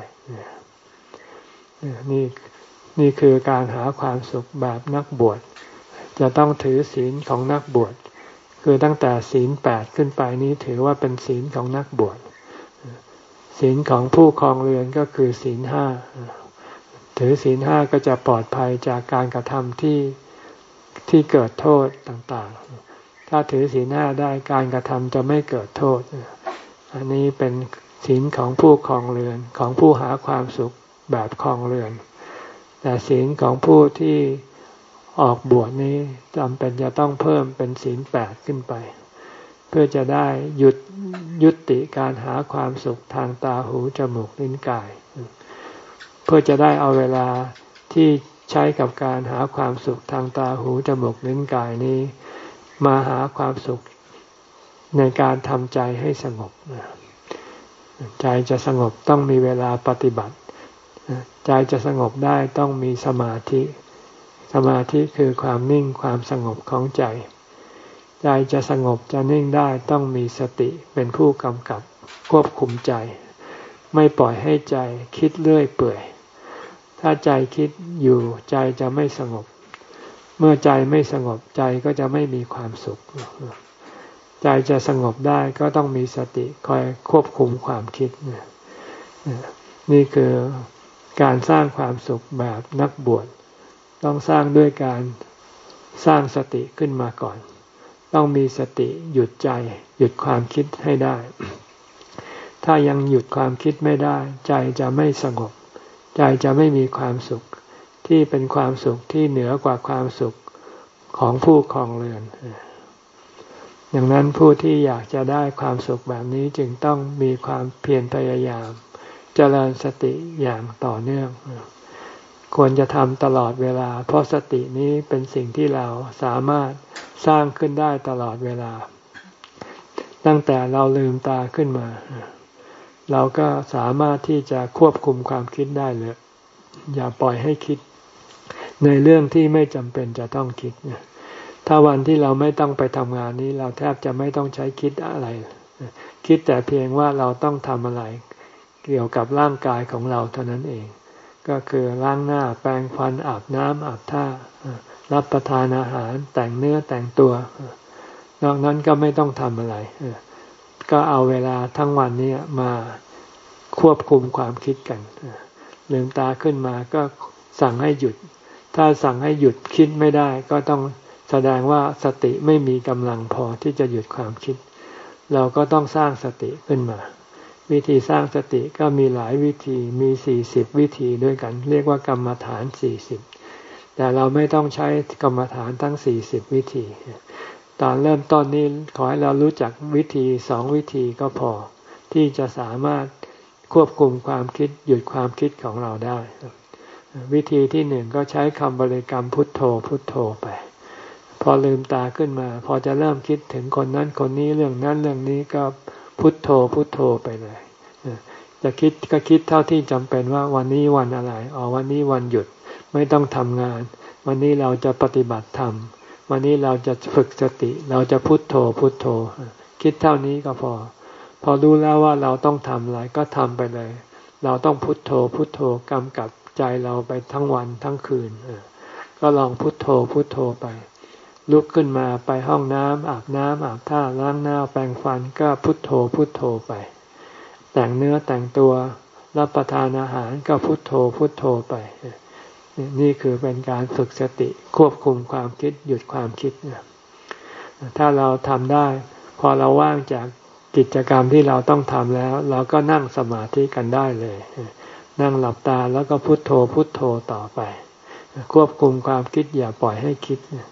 นี่นี่คือการหาความสุขแบบนักบวชจะต้องถือศีลของนักบวชคือตั้งแต่ศีลแปดขึ้นไปนี้ถือว่าเป็นศีลของนักบวชศีลของผู้ครองเรือนก็คือศีลห้าถือศีลห้าก็จะปลอดภัยจากการกระทำที่ที่เกิดโทษต่างๆถ้าถือศีลห้าได้การกระทำจะไม่เกิดโทษอันนี้เป็นศีลของผู้ครองเรือนของผู้หาความสุขแบบครองเรือนแต่ศีลของผู้ที่ออกบวชนี้จำเป็นจะต้องเพิ่มเป็นศีลแปดขึ้นไปเพื่อจะได้หยุดยุติการหาความสุขทางตาหูจมูกลิ้นกายเพื่อจะได้เอาเวลาที่ใช้กับการหาความสุขทางตาหูจมูกลิ้นกายนี้มาหาความสุขในการทำใจให้สงบใจจะสงบต้องมีเวลาปฏิบัติใจจะสงบได้ต้องมีสมาธิสมาธิคือความนิ่งความสงบของใจใจจะสงบจะนิ่งได้ต้องมีสติเป็นผู้กำกับควบคุมใจไม่ปล่อยให้ใจคิดเรื่อยเปื่อยถ้าใจคิดอยู่ใจจะไม่สงบเมื่อใจไม่สงบใจก็จะไม่มีความสุขใจจะสงบได้ก็ต้องมีสติคอยควบคุมความคิดนี่คือการสร้างความสุขแบบนักบวชต้องสร้างด้วยการสร้างสติขึ้นมาก่อนต้องมีสติหยุดใจหยุดความคิดให้ได้ถ้ายังหยุดความคิดไม่ได้ใจจะไม่สงบใจจะไม่มีความสุขที่เป็นความสุขที่เหนือกว่าความสุขของผู้ครองเรือนดังนั้นผู้ที่อยากจะได้ความสุขแบบนี้จึงต้องมีความเพียรพยายามเจริญสติอย่างต่อเนื่องควรจะทำตลอดเวลาเพราะสตินี้เป็นสิ่งที่เราสามารถสร้างขึ้นได้ตลอดเวลาตั้งแต่เราลืมตาขึ้นมาเราก็สามารถที่จะควบคุมความคิดได้เลยอย่าปล่อยให้คิดในเรื่องที่ไม่จำเป็นจะต้องคิดถ้าวันที่เราไม่ต้องไปทำงานนี้เราแทบจะไม่ต้องใช้คิดอะไรคิดแต่เพียงว่าเราต้องทำอะไรเกี่ยวกับร่างกายของเราเท่านั้นเองก็คือล้างหน้าแปรงฟันอาบน้ำอาบท่ารับประทานอาหารแต่งเนื้อแต่งตัวนอกนั้นก็ไม่ต้องทำอะไรก็เอาเวลาทั้งวันนี้มาควบคุมความคิดกันลืมตาขึ้นมาก็สั่งให้หยุดถ้าสั่งให้หยุดคิดไม่ได้ก็ต้องแสดงว่าสติไม่มีกำลังพอที่จะหยุดความคิดเราก็ต้องสร้างสติขึ้นมาวิธีสร้างสติก็มีหลายวิธีมีสี่สิบวิธีด้วยกันเรียกว่ากรรมฐานสี่สิบแต่เราไม่ต้องใช้กรรมฐานทั้งสี่สิบวิธีตอนเริ่มต้นนี้ขอให้เรารู้จักวิธีสองวิธีก็พอที่จะสามารถควบคุมความคิดหยุดความคิดของเราได้วิธีที่หนึ่งก็ใช้คำบริกรรมพุทโธพุทโธไปพอลืมตาขึ้นมาพอจะเริ่มคิดถึงคนนั้นคนนี้เรื่องนั้นเรื่องนี้ก็พุทโธพุทโธไปเลยจะคิดก็คิดเท่าที่จำเป็นว่าวันนี้วันอะไรอ๋อวันนี้วันหยุดไม่ต้องทำงานวันนี้เราจะปฏิบัติธรรมวันนี้เราจะฝึกสติเราจะพุทโธพุทโธคิดเท่านี้ก็พอพอรู้แล้วว่าเราต้องทำอะไรก็ทำไปเลยเราต้องพุทโธพุทโธกำกับใจเราไปทั้งวันทั้งคืนก็ลองพุทโธพุทโธไปลุกขึ้นมาไปห้องน้ำอาบน้ำอาบท่าล้างหน้าแปรงฟันก็พุทโธพุทโธไปแต่งเนื้อแต่งตัวรับประทานอาหารก็พุทโธพุทโธไปนี่คือเป็นการฝึกสติควบคุมความคิดหยุดความคิดถ้าเราทำได้พอเราว่างจากกิจกรรมที่เราต้องทำแล้วเราก็นั่งสมาธิกันได้เลยนั่งหลับตาแล้วก็พุทโธพุทโธต่อไปควบคุมความคิดอย่าปล่อยให้คิด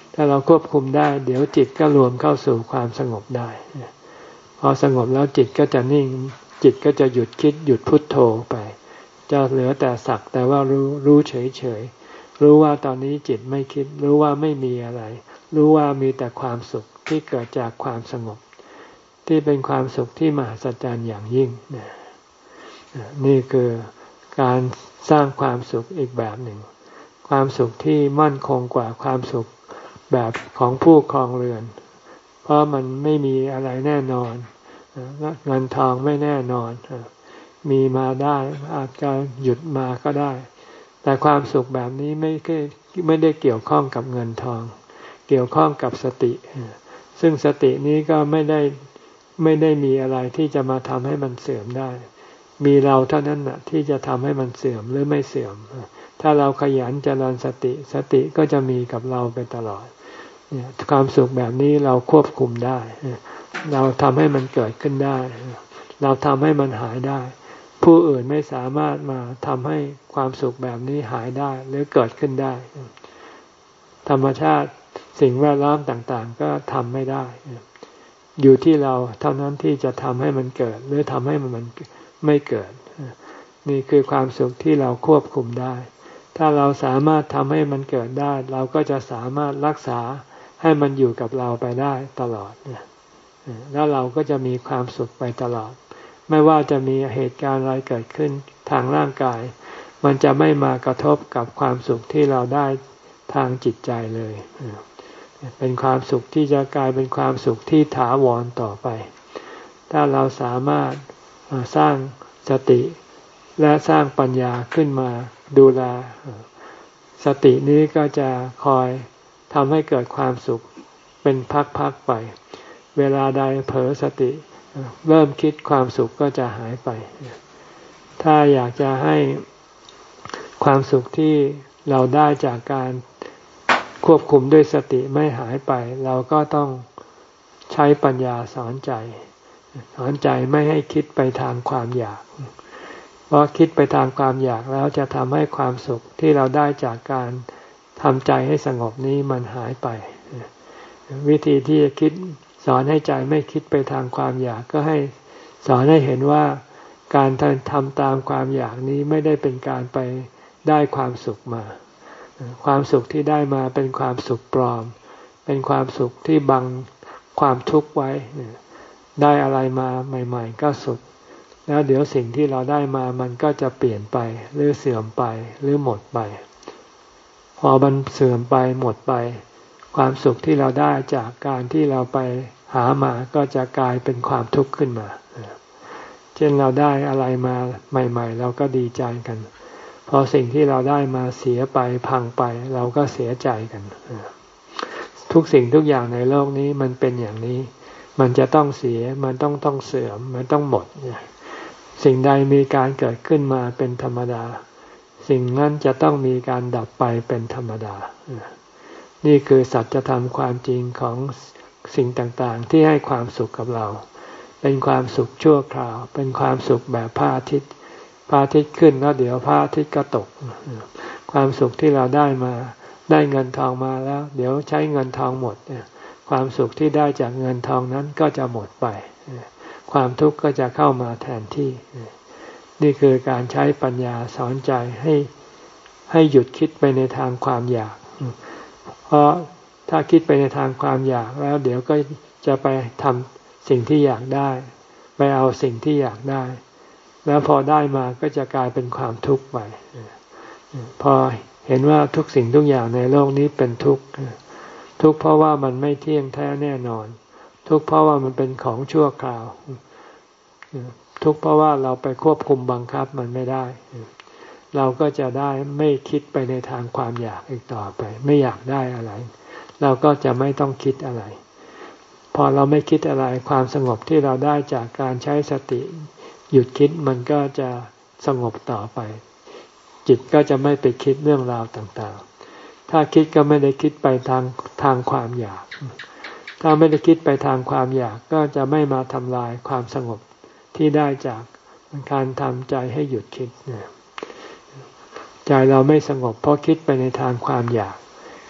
ถ้าเราควบคุมได้เดี๋ยวจิตก็รวมเข้าสู่ความสงบได้พอสงบแล้วจิตก็จะนิ่งจิตก็จะหยุดคิดหยุดพุทโธไปจะเหลือแต่สักแต่ว่ารู้รู้เฉยเฉยรู้ว่าตอนนี้จิตไม่คิดรู้ว่าไม่มีอะไรรู้ว่ามีแต่ความสุขที่เกิดจากความสงบที่เป็นความสุขที่มหัศจรรย์อย่างยิ่งนี่คือการสร้างความสุขอีกแบบหนึ่งความสุขที่มั่นคงกว่าความสุขแบบของผู้ครองเรือนเพราะมันไม่มีอะไรแน่นอนเงินทองไม่แน่นอนมีมาได้อาจจะหยุดมาก็ได้แต่ความสุขแบบนี้ไม่ไม่ได้เกี่ยวข้องกับเงินทองเกี่ยวข้องกับสติซึ่งสตินี้ก็ไม่ได้ไม่ได้มีอะไรที่จะมาทำให้มันเสื่อมได้มีเราเท่านั้นน่ะที่จะทำให้มันเสื่อมหรือไม่เสื่อมถ้าเราขยันเจริญสติสติก็จะมีกับเราไปตลอดเนี่ยความสุขแบบนี้เราควบคุมได้เราทำให้มันเกิดขึ้นได้เราทำให้มันหายได้ผู้อื่นไม่สามารถมาทำให้ความสุขแบบนี้หายได้หรือเกิดขึ้นได้ธรรมชาติสิ่งแวดล้อมต่างๆก็ทำไม่ได้อยู่ที่เราเท่านั้นที่จะทำให้มันเกิดหรือทำให้มันไม่เกิดนี่คือความสุขที่เราควบคุมได้ถ้าเราสามารถทำให้มันเกิดได้เราก็จะสามารถรักษาให้มันอยู่กับเราไปได้ตลอดแล้วเราก็จะมีความสุขไปตลอดไม่ว่าจะมีเหตุการณ์อะไรเกิดขึ้นทางร่างกายมันจะไม่มากระทบกับความสุขที่เราได้ทางจิตใจเลยเป็นความสุขที่จะกลายเป็นความสุขที่ถาวรต่อไปถ้าเราสามารถสร้างสติและสร้างปัญญาขึ้นมาดูแลสตินี้ก็จะคอยทำให้เกิดความสุขเป็นพักๆไปเวลาใดเผลอสติเริ่มคิดความสุขก็จะหายไปถ้าอยากจะให้ความสุขที่เราได้จากการควบคุมด้วยสติไม่หายไปเราก็ต้องใช้ปัญญาสอนใจสอนใจไม่ให้คิดไปทางความอยากเพราะคิดไปทางความอยากแล้วจะทำให้ความสุขที่เราได้จากการทำใจให้สงบนี้มันหายไปวิธีที่จะคิดสอนให้ใจไม่คิดไปทางความอยากก็ให้สอนให้เห็นว่าการทำตามความอยากนี้ไม่ได้เป็นการไปได้ความสุขมาความสุขที่ได้มาเป็นความสุขปลอมเป็นความสุขที่บังความทุกข์ไว้ได้อะไรมาใหม่ๆก็สุขแล้วเดี๋ยวสิ่งที่เราได้มามันก็จะเปลี่ยนไปหรือเสื่อมไปหรือหมดไปพอมันเสื่อมไปหมดไปความสุขที่เราได้จากการที่เราไปหามาก็จะกลายเป็นความทุกข์ขึ้นมาเช่นเราได้อะไรมาใหม่ๆเราก็ดีใจกันพอสิ่งที่เราได้มาเสียไปพังไปเราก็เสียใจกันทุกสิ่งทุกอย่างในโลกนี้มันเป็นอย่างนี้มันจะต้องเสียมันต้องต้องเสื่อมมันต้องหมดสิ่งใดมีการเกิดขึ้นมาเป็นธรรมดาสิ่งนั้นจะต้องมีการดับไปเป็นธรรมดานี่คือสัจธรรมความจริงของสิ่งต่างๆที่ให้ความสุขกับเราเป็นความสุขชั่วคราวเป็นความสุขแบบพระอาทิตย์พระอาทิตย์ขึ้นแล้วเดี๋ยวพระอาทิตย์ก็ตกความสุขที่เราได้มาได้เงินทองมาแล้วเดี๋ยวใช้เงินทองหมดความสุขที่ได้จากเงินทองนั้นก็จะหมดไปความทุกข์ก็จะเข้ามาแทนที่นี่คือการใช้ปัญญาสอนใจให้ให้หยุดคิดไปในทางความอยากเพราะถ้าคิดไปในทางความอยากแล้วเดี๋ยวก็จะไปทำสิ่งที่อยากได้ไปเอาสิ่งที่อยากได้แล้วพอได้มาก็จะกลายเป็นความทุกข์ไปพอเห็นว่าทุกสิ่งทุกอย่างในโลกนี้เป็นทุกข์ทุกข์เพราะว่ามันไม่เที่ยงแท้แน่นอนทุกข์เพราะว่ามันเป็นของชั่วคราวทุกข์เพราะว่าเราไปควบคุมบังคับมันไม่ได้เราก็จะได้ไม่คิดไปในทางความอยากอีกต่อไปไม่อยากได้อะไรเราก็จะไม่ต้องคิดอะไรพอเราไม่คิดอะไรความสงบที่เราได้จากการใช้สติหยุดคิดมันก็จะสงบต่อไปจิตก็จะไม่ไปคิดเรื่องราวต่างๆถ้าคิดก็ไม่ได้คิดไปทางทางความอยากถ้าไม่ได้คิดไปทางความอยากก็จะไม่มาทำลายความสงบที่ได้จากการทำใจให้หยุดคิดใจเราไม่สงบเพราะคิดไปในทางความอยาก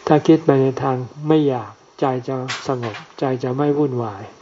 ถ้าคิดไปในทางไม่อยากใจจะสงบใจจะไม่วุ่นวาย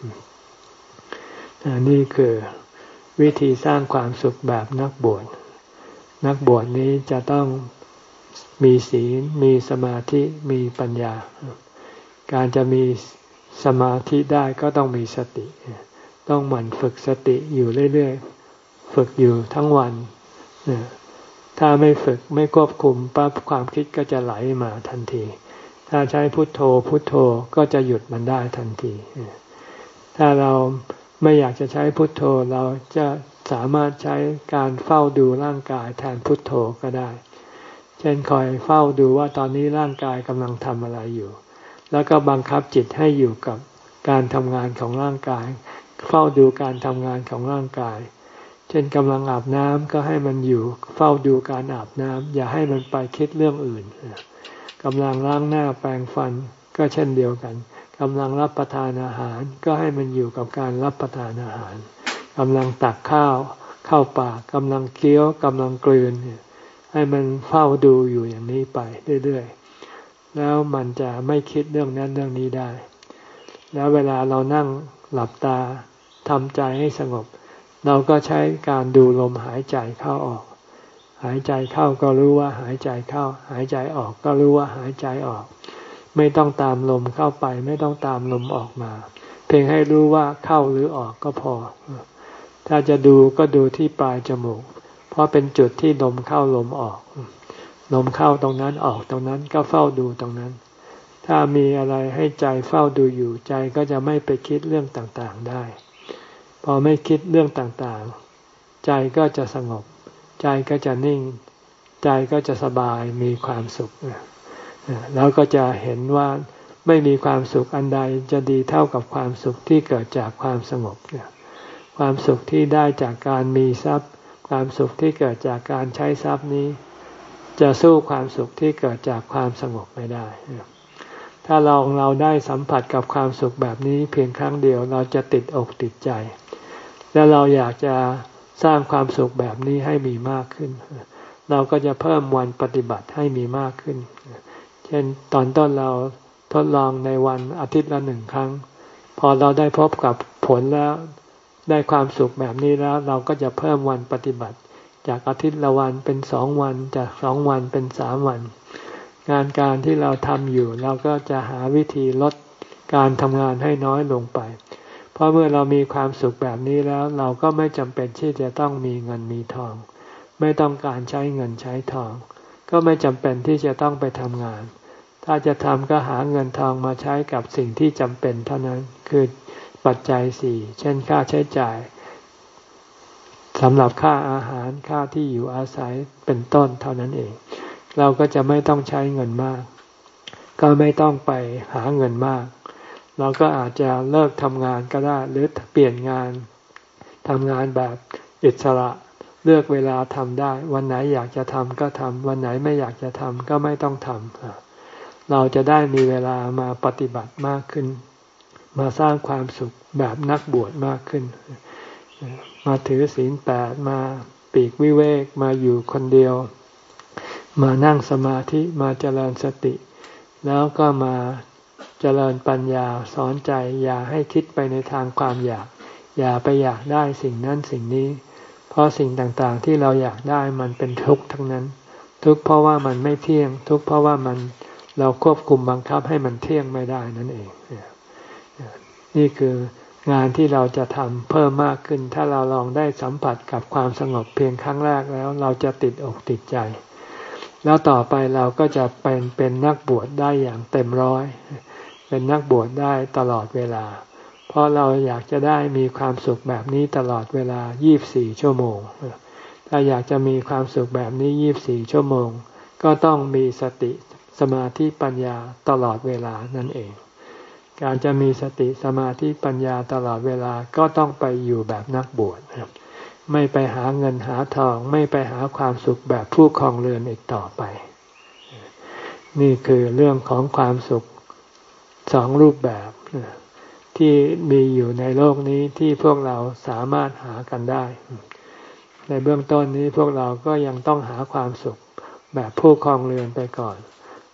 นี่คือวิธีสร้างความสุขแบบนักบวชนักบวชนี้จะต้องมีศีลมีสมาธิมีปัญญาการจะมีสมาธิได้ก็ต้องมีสติต้องหมั่นฝึกสติอยู่เรื่อยๆฝึกอยู่ทั้งวันถ้าไม่ฝึกไม่ควบคุมปั๊บความคิดก็จะไหลมาทันทีถ้าใช้พุทโธพุทโธก็จะหยุดมันได้ทันทีถ้าเราไม่อยากจะใช้พุทโธเราจะสามารถใช้การเฝ้าดูร่างกายแทนพุทโธก็ได้เช่นคอยเฝ้าดูว่าตอนนี้ร่างกายกำลังทำอะไรอยู่แล้วก็บังคับจิตให้อยู่กับการทำงานของร่างกายเฝ้าดูการทำงานของร่างกายเช่นกำลังอาบน้ำก็ให้มันอยู่เฝ้าดูการอาบน้ำอย่าให้มันไปคิดเรื่องอื่นกำลังล้างหน้าแปรงฟันก็เช่นเดียวกันกำลังรับประทานอาหารก็ให้มันอยู่กับการรับประทานอาหารกำลังตักข้าวเข้าปากกำลังเคี้ยวกำลังกลืนให้มันเฝ้าดูอยู่อย่างนี้ไปเรื่อยๆแล้วมันจะไม่คิดเรื่องนั้นเรื่องนี้ได้แล้วเวลาเรานั่งหลับตาทำใจให้สงบเราก็ใช้การดูลมหายใจเข้าออกหายใจเข้าก็รู้ว่าหายใจเข้าหายใจออกก็รู้ว่าหายใจออกไม่ต้องตามลมเข้าไปไม่ต้องตามลมออกมาเพียงให้รู้ว่าเข้าหรือออกก็พอถ้าจะดูก็ดูที่ปลายจมูกเพราะเป็นจุดที่ลมเข้าลมออกลมเข้าตรงนั้นออกตรงนั้นก็เฝ้าดูตรงนั้นถ้ามีอะไรให้ใจเฝ้าดูอยู่ใจก็จะไม่ไปคิดเรื่องต่างๆได้พอไม่คิดเรื่องต่างๆใจก็จะสงบใจก็จะนิ่งใจก็จะสบายมีความสุขแล้วก็จะเห็นว่าไม่มีความสุขอันใดจะดีเท่ากับความสุขที่เกิดจากความสงบความสุขที่ได้จากการมีทรัพย์ความสุขที่เกิดจากการใช้ทรัพย์นี้จะสู้ความสุขที่เกิดจากความสงบไม่ได้ถ้าเราเราได้สัมผัสกับความสุขแบบนี้เพียงครั้งเดียวเราจะติดอกติดใจและเราอยากจะสร้างความสุขแบบนี้ให้มีมากขึ้นเราก็จะเพิ่มวันปฏิบัติให้มีมากขึ้นเช่นตอนต้นเราทดลองในวันอาทิตย์ละหนึ่งครั้งพอเราได้พบกับผลแล้วได้ความสุขแบบนี้แล้วเราก็จะเพิ่มวันปฏิบัติจากอาทิตย์ละวันเป็นสองวันจากสองวันเป็นสามวันงานการที่เราทำอยู่เราก็จะหาวิธีลดการทำงานให้น้อยลงไปเพราะเมื่อเรามีความสุขแบบนี้แล้วเราก็ไม่จำเป็นที่จะต้องมีเงินมีทองไม่ต้องการใช้เงินใช้ทองก็ไม่จำเป็นที่จะต้องไปทำงานถ้าจะทำก็หาเงินทองมาใช้กับสิ่งที่จำเป็นเท่านั้นคือปัจจัยสี่เช่นค่าใช้จ่ายสำหรับค่าอาหารค่าที่อยู่อาศัยเป็นต้นเท่านั้นเองเราก็จะไม่ต้องใช้เงินมากก็ไม่ต้องไปหาเงินมากเราก็อาจจะเลิกทำงานก็ได้หรือเปลี่ยนงานทำงานแบบอิสระเลือกเวลาทำได้วันไหนอยากจะทำก็ทำวันไหนไม่อยากจะทำก็ไม่ต้องทำเราจะได้มีเวลามาปฏิบัติมากขึ้นมาสร้างความสุขแบบนักบวชมากขึ้นมาถือศีลแปดมาปีกวิเวกมาอยู่คนเดียวมานั่งสมาธิมาเจริญสติแล้วก็มาเจริญปัญญาสอนใจอย่าให้คิดไปในทางความอยากอย่าไปอยากได้สิ่งนั้นสิ่งนี้เพราะสิ่งต่างๆที่เราอยากได้มันเป็นทุกข์ทั้งนั้นทุกข์เพราะว่ามันไม่เที่ยงทุกข์เพราะว่ามันเราควบคุมบังคับให้มันเที่ยงไม่ได้นั่นเองนี่คืองานที่เราจะทำเพิ่มมากขึ้นถ้าเราลองได้สัมผัสกับความสงบเพียงครั้งแรกแล้วเราจะติดอกติดใจแล้วต่อไปเราก็จะเป็นเป็นนักบวชได้อย่างเต็มร้อยเป็นนักบวชได้ตลอดเวลาเพราะเราอยากจะได้มีความสุขแบบนี้ตลอดเวลายี่สิบสี่ชั่วโมงถ้าอยากจะมีความสุขแบบนี้ยี่สิบสี่ชั่วโมงก็ต้องมีสติสมาธิปัญญาตลอดเวลานั่นเองการจะมีสติสมาธิปัญญาตลอดเวลาก็ต้องไปอยู่แบบนักบวชไม่ไปหาเงินหาทองไม่ไปหาความสุขแบบผู้ครองเรือนอีกต่อไปนี่คือเรื่องของความสุขสองรูปแบบที่มีอยู่ในโลกนี้ที่พวกเราสามารถหากันได้ในเบื้องต้นนี้พวกเราก็ยังต้องหาความสุขแบบผู้ครองเรือนไปก่อน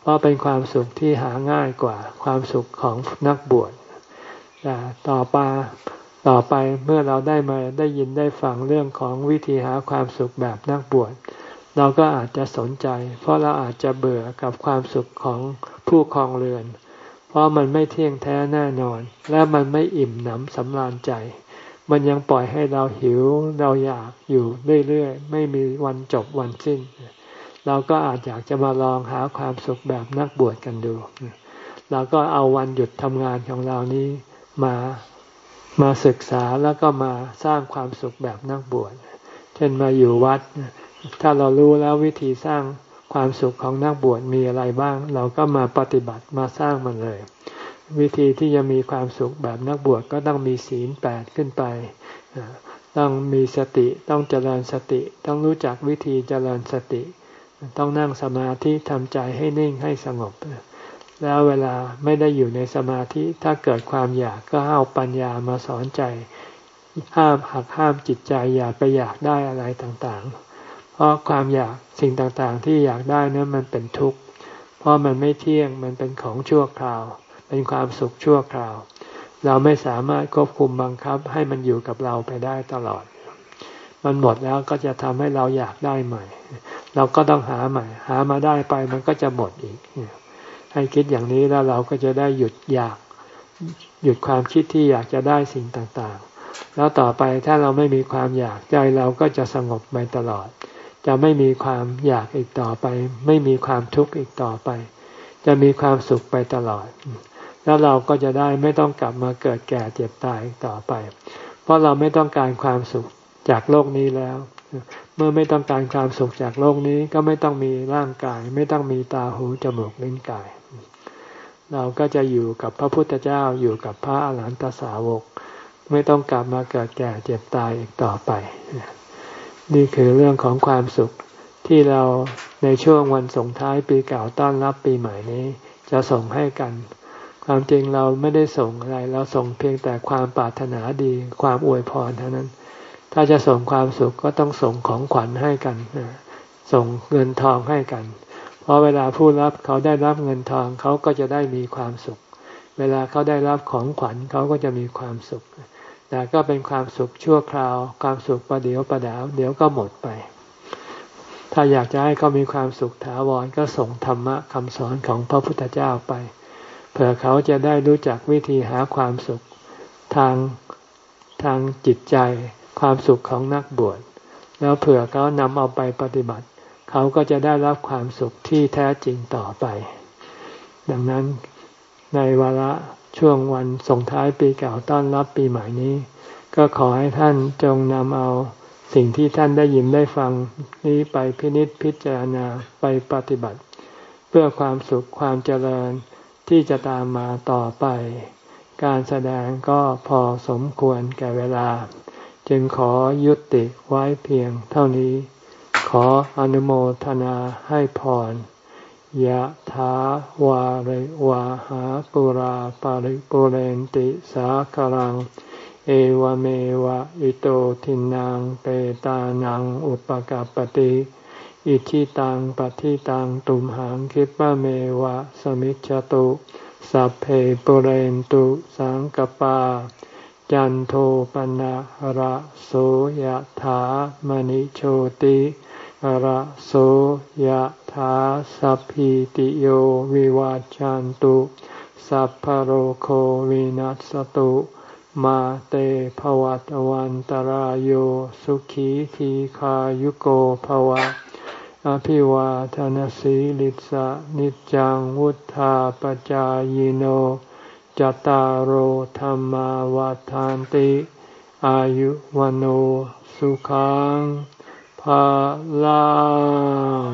เพราะเป็นความสุขที่หาง่ายกว่าความสุขของนักบวชแต่ต่อไปต่อไปเมื่อเราได้มาได้ยินได้ฟังเรื่องของวิธีหาความสุขแบบนักบวชเราก็อาจจะสนใจเพราะเราอาจจะเบื่อกับความสุขของผู้ครองเรือนเพราะมันไม่เที่ยงแท้แน่นอนและมันไม่อิ่มหนำสำราญใจมันยังปล่อยให้เราหิวเราอยากอยู่เรื่อยๆไม่มีวันจบวันสิ้นเราก็อาจอยากจะมาลองหาความสุขแบบนักบวชกันดูเราก็เอาวันหยุดทำงานของเรานี้มามาศึกษาแล้วก็มาสร้างความสุขแบบนักบวชเช่นมาอยู่วัดถ้าเรารู้แล้ววิธีสร้างความสุขของนักบวชมีอะไรบ้างเราก็มาปฏิบัติมาสร้างมันเลยวิธีที่จะมีความสุขแบบนักบวชก็ต้องมีศีลแปดขึ้นไปต้องมีสติต้องเจริญสติต้องรู้จักวิธีเจริญสติต้องนั่งสมาธิทำใจให้นิ่งให้สงบแล้วเวลาไม่ได้อยู่ในสมาธิถ้าเกิดความอยากก็เอาปัญญามาสอนใจห้ามหักห้ามจิตใจอย่าไปอยากได้อะไรต่างๆเพราะความอยากสิ่งต่างๆที่อยากได้นั้นมันเป็นทุกข์เพราะมันไม่เที่ยงมันเป็นของชั่วคราวเป็นความสุขชั่วคราวเราไม่สามารถควบคุมบังคับให้มันอยู่กับเราไปได้ตลอดมันหมดแล้วก็จะทำให้เราอยากได้ใหม่เราก็ต้องหาใหม่หามาได้ไปมันก็จะหมดอีกให้คิดอย่างนี้แล้วเราก็จะได้หยุดอยากหยุดความคิดที่อยากจะได้สิ่งต่างๆแล้วต่อไปถ้าเราไม่มีความอยากใจเราก็จะสงบไปตลอดจะไม่มีความอยากอีกต่อไปไม่มีความทุกข์อีกต่อไปจะมีความสุขไปตลอดแล้วเราก็จะได้ไม่ต้องกลับมาเกิดแก่เจ็บตายอีกต่อไปเพราะเราไม่ต้องการความสุขจากโลกนี้แล้วเมื่อไม่ต้องการความสุขจากโลกนี้ก็ไม่ต้องมีร่างกายไม่ต้องมีตาหูจมูกลิ้นกายเราก็จะอยู่กับพระพุทธเจ้าอยู่กับพระอรหันตสาวกไม่ต้องกลับมาเกิดแก่เจ็บตายอีกต่อไปนี่คือเรื่องของความสุขที่เราในช่วงวันส่งท้ายปีเก่าต้อนรับปีใหม่นี้จะส่งให้กันความจริงเราไม่ได้ส่งอะไรเราส่งเพียงแต่ความปรารถนาดีความอวยพรเท่านั้นถ้าจะส่งความสุขก็ต้องส่งของขวัญให้กันส่งเงินทองให้กันเพราะเวลาผู้รับเขาได้รับเงินทองเขาก็จะได้มีความสุขเวลาเขาได้รับของขวัญเขาก็จะมีความสุขแต่ก็เป็นความสุขชั่วคราวความสุขประเดี๋ยวประดาวเดี๋ยวก็หมดไปถ้าอยากจะให้เขามีความสุขถาวรก็ส่งธรรมะคำสอนของพระพุทธเจ้าไปเผื่อเขาจะได้รู้จักวิธีหาความสุขทางทางจิตใจความสุขของนักบวชแล้วเผื่อเขานำเอาไปปฏิบัติเขาก็จะได้รับความสุขที่แท้จริงต่อไปดังนั้นในวาระช่วงวันส่งท้ายปีเก่าต้อนรับปีใหม่นี้ก็ขอให้ท่านจงนำเอาสิ่งที่ท่านได้ยินได้ฟังนี้ไปพินิจพิจารณาไปปฏิบัติเพื่อความสุขความเจริญที่จะตามมาต่อไปการแสดงก็พอสมควรแก่เวลาจึงขอยุติไว้เพียงเท่านี้ขออนุโมทนาให้พรยะถาวาริวาหาปุราปาริปุเรนติสาคารังเอวเมวะอิโตทินังเปตานังอุปกัปปติอิทิตังปฏิตังตุมหังคิปะเมวะสมิจจตุสัพเพปุเรนตุสังกปาจันโทปนะระโสยถามณิโชติระโสยถาสัพพิติโยวิวัจจันตุสัพพโรโควินัสตุมาเตภวัตวันตารโยสุขีทีขายุโกภวะอภิวาทนสีลิสะนิจังวุธาปจายโนจตารโหธรรมวาทานติอายุวันโอสุขังภาลัง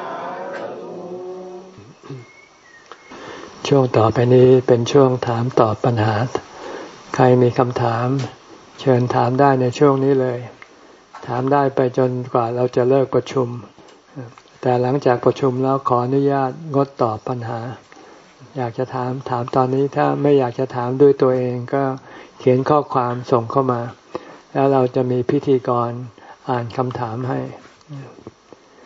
ช่วงต่อไปนี้เป็นช่วงถามตอบปัญหาใครมีคำถามเชิญถามได้ในช่วงนี้เลยถามได้ไปจนกว่าเราจะเลิกประชุมแต่หลังจากประชุมแล้วขออนุญาตงดตอบปัญหาอยากจะถามถามตอนนี้ถ้าไม่อยากจะถามด้วยตัวเองก็เขียนข้อความส่งเข้ามาแล้วเราจะมีพิธีกรอ่านคำถามให้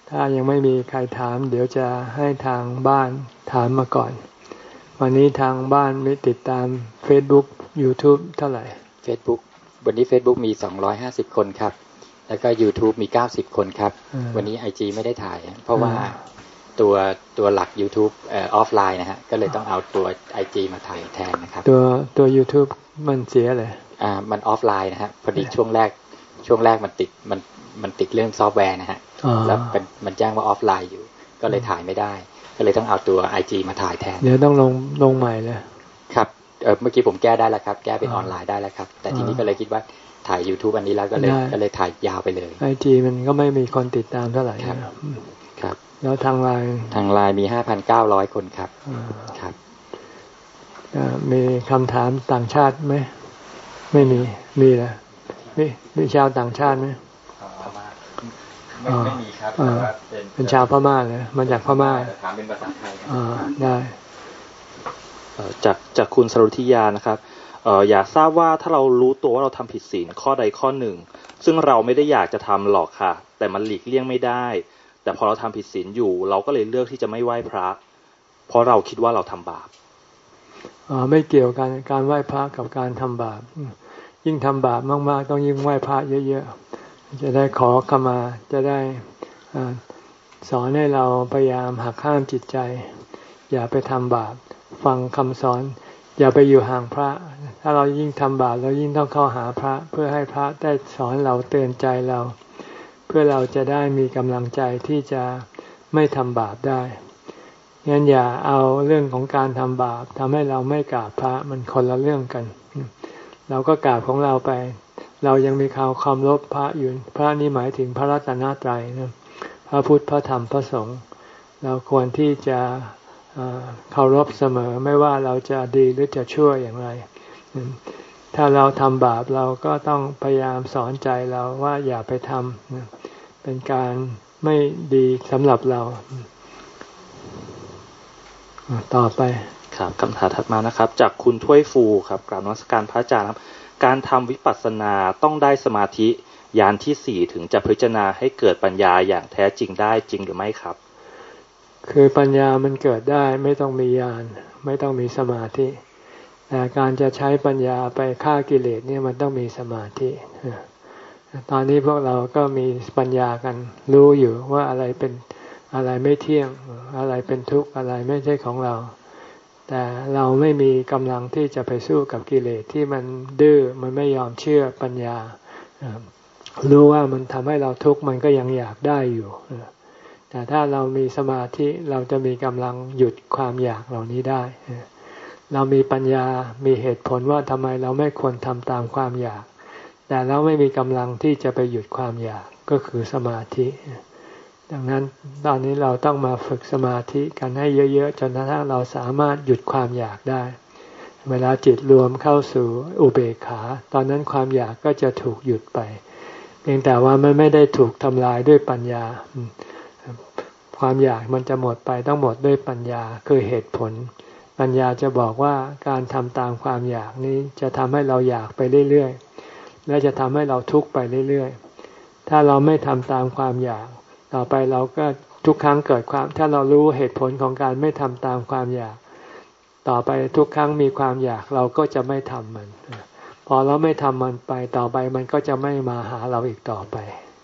ถ้ายังไม่มีใครถามเดี๋ยวจะให้ทางบ้านถามมาก่อนวันนี้ทางบ้านมีติดตาม Facebook YouTube เท่าไหร่ Facebook วันนี้ Facebook มีสองร้อยห้าสิบคนครับแล้วก็ YouTube มีเก้าสิบคนครับวันนี้ ไอ จี ไม่ได้ถ่ายเพราะว่าตัวตัวหลัก YouTube เอ่อออฟไลน์นะฮะก็เลยต้องเอาตัว ไอ จี มาถ่ายแทนนะครับตัวตัว YouTube มันเสียเลยอ่ามันออฟไลน์นะฮะพอดีช่วงแรกช่วงแรกมันติดมันมันติดเรื่องซอฟต์แวร์นะฮะแล้วเป็นมันแจ้งว่าออฟไลน์อยู่ก็เลยถ่ายไม่ได้ก็เลยต้องเอาตัว ไอ จี มาถ่ายแทนเดี๋ยวต้องลงลงใหม่เลยครับเออเมื่อกี้ผมแก้ได้แล้วครับแก้เป็นออนไลน์ได้แล้วครับแต่ทีนี้ก็เลยคิดว่าถ่าย YouTube อันนี้แล้วก็เลยก็เลยถ่ายยาวไปเลยไอ จี มันก็ไม่มีคนติดตามเท่าไหร่ครับครับแล้วทางไลน์ทางไลน์มี ห้าพันเก้าร้อย คนครับครับมีคำถามต่างชาติไหมไม่มีมีเหรอมีมีชาวต่างชาติไหมไม่ไม่มีครับเป็นชาวพม่าเลยมาจากพม่าถามเป็นภาษาไทยอ่าได้จากจากคุณสรุธิยานะครับเอ่ออยากทราบว่าถ้าเรารู้ตัวว่าเราทำผิดศีลข้อใดข้อหนึ่งซึ่งเราไม่ได้อยากจะทำหรอกค่ะแต่มันหลีกเลี่ยงไม่ได้แต่พอเราทำผิดศีลอยู่เราก็เลยเลือกที่จะไม่ไหว้พระเพราะเราคิดว่าเราทำบาปอ๋อไม่เกี่ยวกันการไหว้พระกับการทำบาปยิ่งทำบาปมากๆต้องยิ่งไหว้พระเยอะๆจะได้ขอขมาจะได้สอนให้เราพยายามหักห้ามจิตใจอย่าไปทำบาปฟังคำสอนอย่าไปอยู่ห่างพระถ้าเรายิ่งทำบาปเรายิ่งต้องเข้าหาพระเพื่อให้พระได้สอนเราเตือนใจเราเพื่อเราจะได้มีกำลังใจที่จะไม่ทำบาปได้งั้นอย่าเอาเรื่องของการทำบาปทำให้เราไม่กราบพระมันคนละเรื่องกันเราก็กราบของเราไปเรายังมีความเคารพพระอยู่พระนี่หมายถึงพระรัตนตรัยนะพระพุทธพระธรรมพระสงฆ์เราควรที่จะเคารพเสมอไม่ว่าเราจะดีหรือจะชั่วอย่างไรถ้าเราทำบาปเราก็ต้องพยายามสอนใจเราว่าอย่าไปทำเป็นการไม่ดีสำหรับเราต่อไปครับคำถามถัดมานะครับจากคุณถ้วยฟูครับกราบนมัสการพระอาจารย์ครับการทำวิปัสสนาต้องได้สมาธิญาณที่สี่ถึงจะพิจารณาให้เกิดปัญญาอย่างแท้จริงได้จริงหรือไม่ครับคือปัญญามันเกิดได้ไม่ต้องมีญาณไม่ต้องมีสมาธิแต่การจะใช้ปัญญาไปฆ่ากิเลสเนี่ยมันต้องมีสมาธิตอนนี้พวกเราก็มีปัญญากันรู้อยู่ว่าอะไรเป็นอะไรไม่เที่ยงอะไรเป็นทุกข์อะไรไม่ใช่ของเราแต่เราไม่มีกำลังที่จะไปสู้กับกิเลสที่มันดื้อมันไม่ยอมเชื่อปัญญารู้ว่ามันทำให้เราทุกข์มันก็ยังอยากได้อยู่แต่ถ้าเรามีสมาธิเราจะมีกำลังหยุดความอยากเหล่านี้ได้เรามีปัญญามีเหตุผลว่าทำไมเราไม่ควรทำตามความอยากแต่เราไม่มีกำลังที่จะไปหยุดความอยากก็คือสมาธิดังนั้นตอนนี้เราต้องมาฝึกสมาธิกันให้เยอะๆจนกระทั่งเราสามารถหยุดความอยากได้เวลาจิตรวมเข้าสู่อุเบกขาตอนนั้นความอยากก็จะถูกหยุดไปเพียงแต่ว่ามันไม่ได้ถูกทำลายด้วยปัญญาความอยากมันจะหมดไปต้องหมดด้วยปัญญาคือเหตุผลปัญญาจะบอกว่าการทำตามความอยากนี้จะทำให้เราอยากไปเรื่อยๆและจะทำให้เราทุกข์ไปเรื่อยๆถ้าเราไม่ทำตามความอยากต่อไปเราก็ทุกครั้งเกิดความถ้าเรารู้เหตุผลของการไม่ทำตามความอยากต่อไปทุกครั้งมีความอยากเราก็จะไม่ทำมันพอเราไม่ทำมันไปต่อไปมันก็จะไม่มาหาเราอีกต่อไป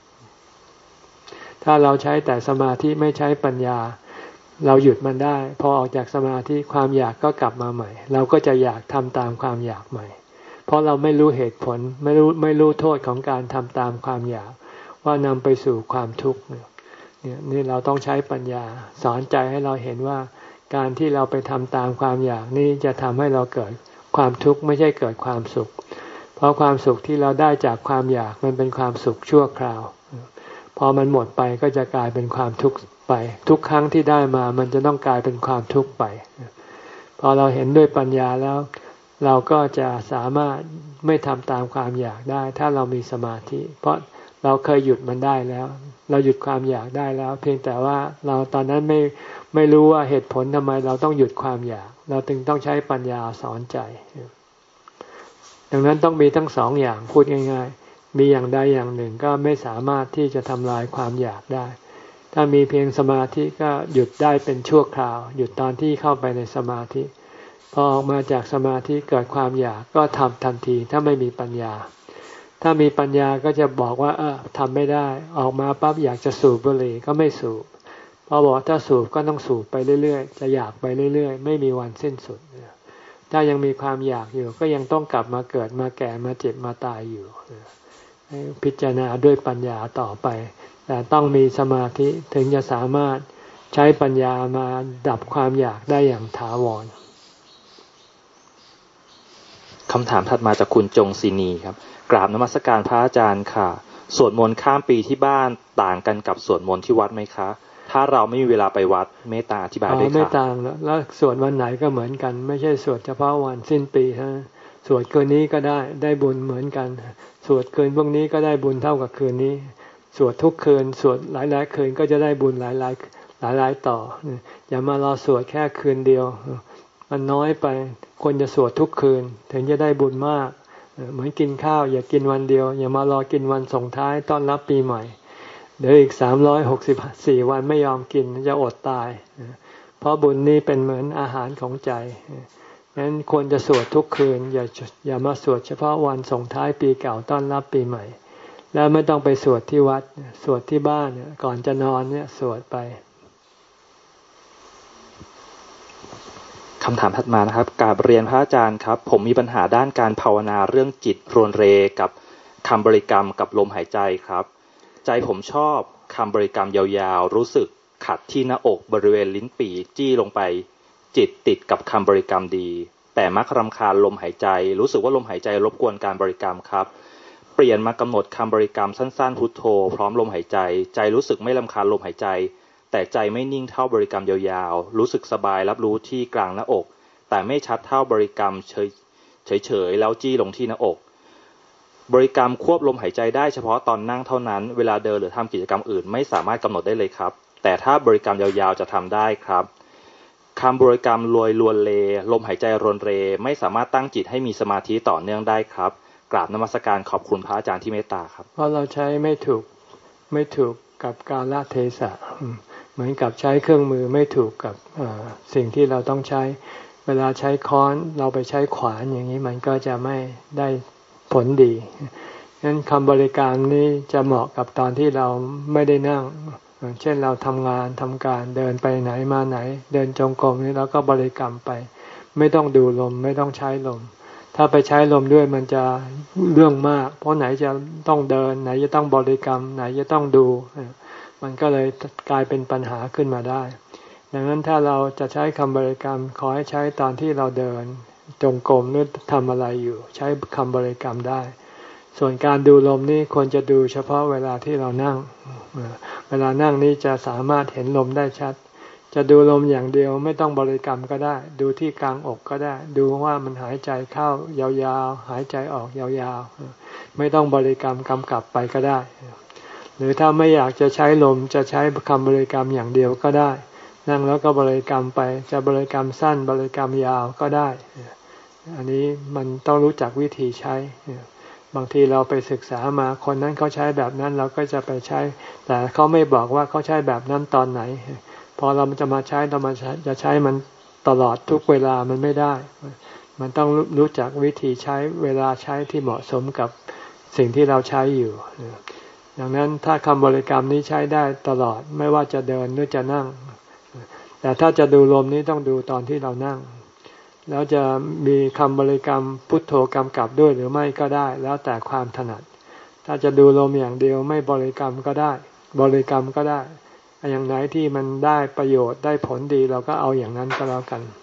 ถ้าเราใช้แต่สมาธิไม่ใช้ปัญญาเราหยุดมันได้พอออกจากสมาธิความอยากก็กลับมาใหม่เราก็จะอยากทำตามความอยากใหม่เพราะเราไม่รู้เหตุผลไม่รู้ไม่รู้โทษของการทำตามความอยากว่านำไปสู่ความทุกข์เนี่ยนี่เราต้องใช้ปัญญาสอนใจให้เราเห็นว่าการที่เราไปทำตามความอยากนี่จะทำให้เราเกิดความทุกข์ไม่ใช่เกิดความสุขเพราะความสุขที่เราได้จากความอยากมันเป็นความสุขชั่วคราวพอมันหมดไปก็จะกลายเป็นความทุกข์ไปทุกครั้งที่ได้มามันจะต้องกลายเป็นความทุกข์ไปพอเราเห็นด้วยปัญญาแล้วเราก็จะสามารถไม่ทำตามความอยากได้ถ้าเรามีสมาธิเพราะเราเคยหยุดมันได้แล้วเราหยุดความอยากได้แล้วเพียงแต่ว่าเราตอนนั้นไม่ไม่รู้ว่าเหตุผลทำไมเราต้องหยุดความอยากเราจึงต้องใช้ปัญญาสอนใจดังนั้นต้องมีทั้งสองอย่างพูดง่ายๆมีอย่างใดอย่างหนึ่งก็ไม่สามารถที่จะทำลายความอยากได้ถ้ามีเพียงสมาธิก็หยุดได้เป็นชั่วคราวหยุดตอนที่เข้าไปในสมาธิพอออกมาจากสมาธิเกิดความอยากก็ทำทันทีถ้าไม่มีปัญญาถ้ามีปัญญาก็จะบอกว่าเออทำไม่ได้ออกมาปั๊บอยากจะสูบบุหรี่ก็ไม่สูบพอบอกถ้าสูบก็ต้องสูบไปเรื่อยๆจะอยากไปเรื่อยๆไม่มีวันสิ้นสุดถ้ายังมีความอยากอยู่ก็ยังต้องกลับมาเกิดมาแก่มาเจ็บมาตายอยู่พิจารณาด้วยปัญญาต่อไปแต่ต้องมีสมาธิถึงจะสามารถใช้ปัญญามาดับความอยากได้อย่างถาวรคำถามถัดมาจากคุณจงศินีครับกราบนมัสการพระอาจารย์ค่ะสวดมนต์ข้ามปีที่บ้านต่างกันกับสวดมนต์ที่วัดไหมคะถ้าเราไม่มีเวลาไปวัดเมตตาอธิบายด้วยค่ะไม่ต่างแล้วแล้วสวดวันไหนก็เหมือนกันไม่ใช่สวดเฉพาะวันสิ้นปีฮะสวดคืนนี้ก็ได้ได้บุญเหมือนกันสวดคืนพวกนี้ก็ได้บุญเท่ากับคืนนี้สวดทุกคืนสวดหลายๆคืนก็จะได้บุญหลายๆหลายๆต่ออย่ามารอสวดแค่คืนเดียวมันน้อยไปควรจะสวดทุกคืนถึงจะได้บุญมากเหมือนกินข้าวอย่ากินวันเดียวอย่ามารอกินวันส่งท้ายต้อนรับปีใหม่เดี๋ยวอีกสามร้อยหกสิบสี่วันไม่ยอมกินจะอดตายเพราะบุญนี้เป็นเหมือนอาหารของใจงั้นควรจะสวดทุกคืนอย่าอย่ามาสวดเฉพาะวันส่งท้ายปีเก่าต้อนรับปีใหม่แล้วไม่ต้องไปสวดที่วัดสวดที่บ้านก่อนจะนอนเนี่ยสวดไปคำถามถัดมานะครับกราบเรียนพระอาจารย์ครับผมมีปัญหาด้านการภาวนาเรื่องจิตรวนเรกับคำบริกรรมกับลมหายใจครับใจผมชอบคำบริกรรมยาวๆรู้สึกขัดที่หน้าอกบริเวณลิ้นปี่จี้ลงไปจิตติดกับคำบริกรรมดีแต่มักรำคาญลมหายใจรู้สึกว่าลมหายใจรบกวนการบริกรรมครับเปลี่ยนมากำหนดคำบริกรรมสั้นๆพุทโธพร้อมลมหายใจใจรู้สึกไม่รำคาญลมหายใจแต่ใจไม่นิ่งเท่าบริกรรมยาวๆรู้สึกสบายรับรู้ที่กลางหน้าอกแต่ไม่ชัดเท่าบริกรรมเฉยๆแล้วจี้ลงที่หน้าอกบริกรรมควบลมหายใจได้เฉพาะตอนนั่งเท่านั้นเวลาเดินหรือทำกิจกรรมอื่นไม่สามารถกำหนดได้เลยครับแต่ถ้าบริกรรมยาวๆจะทำได้ครับคำบริกรรมลอยลวนเลลมหายใจรวนเรไม่สามารถตั้งจิตให้มีสมาธิต่อเนื่องได้ครับกราบนมัสการขอบคุณพระอาจารย์ที่เมตตาครับเพราะเราใช้ไม่ถูกไม่ถูกกับกาลเทศะเหมือนกับใช้เครื่องมือไม่ถูกกับสิ่งที่เราต้องใช้เวลาใช้ค้อนเราไปใช้ขวานอย่างนี้มันก็จะไม่ได้ผลดีงั้นคำบริการนี้จะเหมาะกับตอนที่เราไม่ได้นั่งเช่นเราทำงานทำการเดินไปไหนมาไหนเดินจงกรมนี้เราก็บริกรรมไปไม่ต้องดูลมไม่ต้องใช้ลมถ้าไปใช้ลมด้วยมันจะเรื่องมากเพราะไหนจะต้องเดินไหนจะต้องบริกรรมไหนจะต้องดูมันก็เลยกลายเป็นปัญหาขึ้นมาได้ดังนั้นถ้าเราจะใช้คำบริกรรมขอให้ใช้ตอนที่เราเดินจงกรมหรือทำอะไรอยู่ใช้คำบริกรรมได้ส่วนการดูลมนี่ควรจะดูเฉพาะเวลาที่เรานั่งเวลานั่งนี่จะสามารถเห็นลมได้ชัดจะดูลมอย่างเดียวไม่ต้องบริกรรมก็ได้ดูที่กลางอกก็ได้ดูว่ามันหายใจเข้ายาวๆหายใจออกยาวๆไม่ต้องบริกรรมกำกับไปก็ได้หรือถ้าไม่อยากจะใช้ลมจะใช้คำบริกรรมอย่างเดียวก็ได้นั่งแล้วก็บริกรรมไปจะบริกรรมสั้นบริกรรมยาวก็ได้อันนี้มันต้องรู้จักวิธีใช้บางทีเราไปศึกษามาคนนั้นเขาใช้แบบนั้นเราก็จะไปใช้แต่เขาไม่บอกว่าเขาใช้แบบนั้นตอนไหนพอเราจะมาใช้เรามาจะใช้มันตลอดทุกเวลามันไม่ได้มันต้องรู้จักวิธีใช้เวลาใช้ที่เหมาะสมกับสิ่งที่เราใช้อยู่ดังนั้นถ้าคำบริกรรมนี้ใช้ได้ตลอดไม่ว่าจะเดินหรือจะนั่งแต่ถ้าจะดูลมนี้ต้องดูตอนที่เรานั่งแล้วจะมีคำบริกรรมพุทโธกำกับด้วยหรือไม่ก็ได้แล้วแต่ความถนัดถ้าจะดูลมอย่างเดียวไม่บริกรรมก็ได้บริกรรมก็ได้อย่างไหนที่มันได้ประโยชน์ได้ผลดีเราก็เอาอย่างนั้นก็แล้วกัน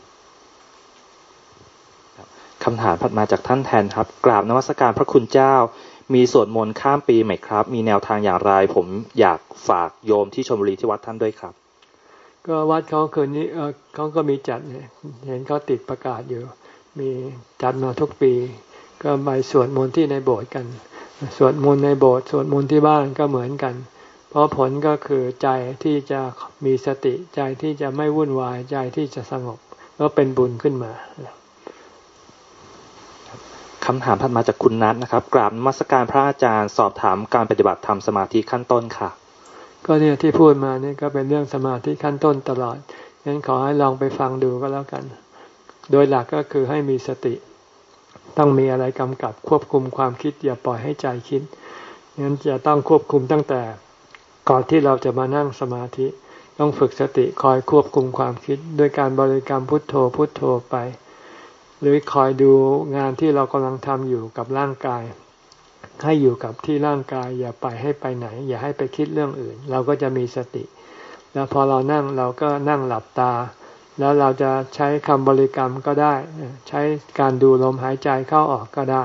คำถามถัดมาจากท่านแทนครับกราบนมัสการพระคุณเจ้ามีสวดมนต์ข้ามปีไหมครับมีแนวทางอย่างไรผมอยากฝากโยมที่ชลบุรีที่วัดท่านด้วยครับก็วัดเขาคืนนี้เออเขาก็มีจัดเนี่ยเห็นเขาติดประกาศอยู่มีจัดมาทุกปีก็ไปสวดมนต์ที่ในโบสถ์กันสวดมนต์ในโบสถ์สวดมนต์ที่บ้านก็เหมือนกันเพราะผลก็คือใจที่จะมีสติใจที่จะไม่วุ่นวายใจที่จะสงบก็เป็นบุญขึ้นมาคำถามถัดมาจากคุณนัทนะครับกราบนมัสการพระอาจารย์สอบถามการปฏิบัติธรรมสมาธิขั้นต้นค่ะก็เนี่ยที่พูดมานี่ก็เป็นเรื่องสมาธิขั้นต้นตลอดงั้นขอให้ลองไปฟังดูก็แล้วกันโดยหลักก็คือให้มีสติต้องมีอะไรกำกับควบคุมความคิดอย่าปล่อยให้ใจคิดงั้นจะต้องควบคุมตั้งแต่ก่อนที่เราจะมานั่งสมาธิต้องฝึกสติคอยควบคุมความคิดด้วยการบริกรรมพุทโธพุทโธไปหรือคอยดูงานที่เรากำลังทำอยู่กับร่างกายให้อยู่กับที่ร่างกายอย่าไปให้ไปไหนอย่าให้ไปคิดเรื่องอื่นเราก็จะมีสติแล้วพอเรานั่งเราก็นั่งหลับตาแล้วเราจะใช้คำบริกรรมก็ได้ใช้การดูลมหายใจเข้าออกก็ได้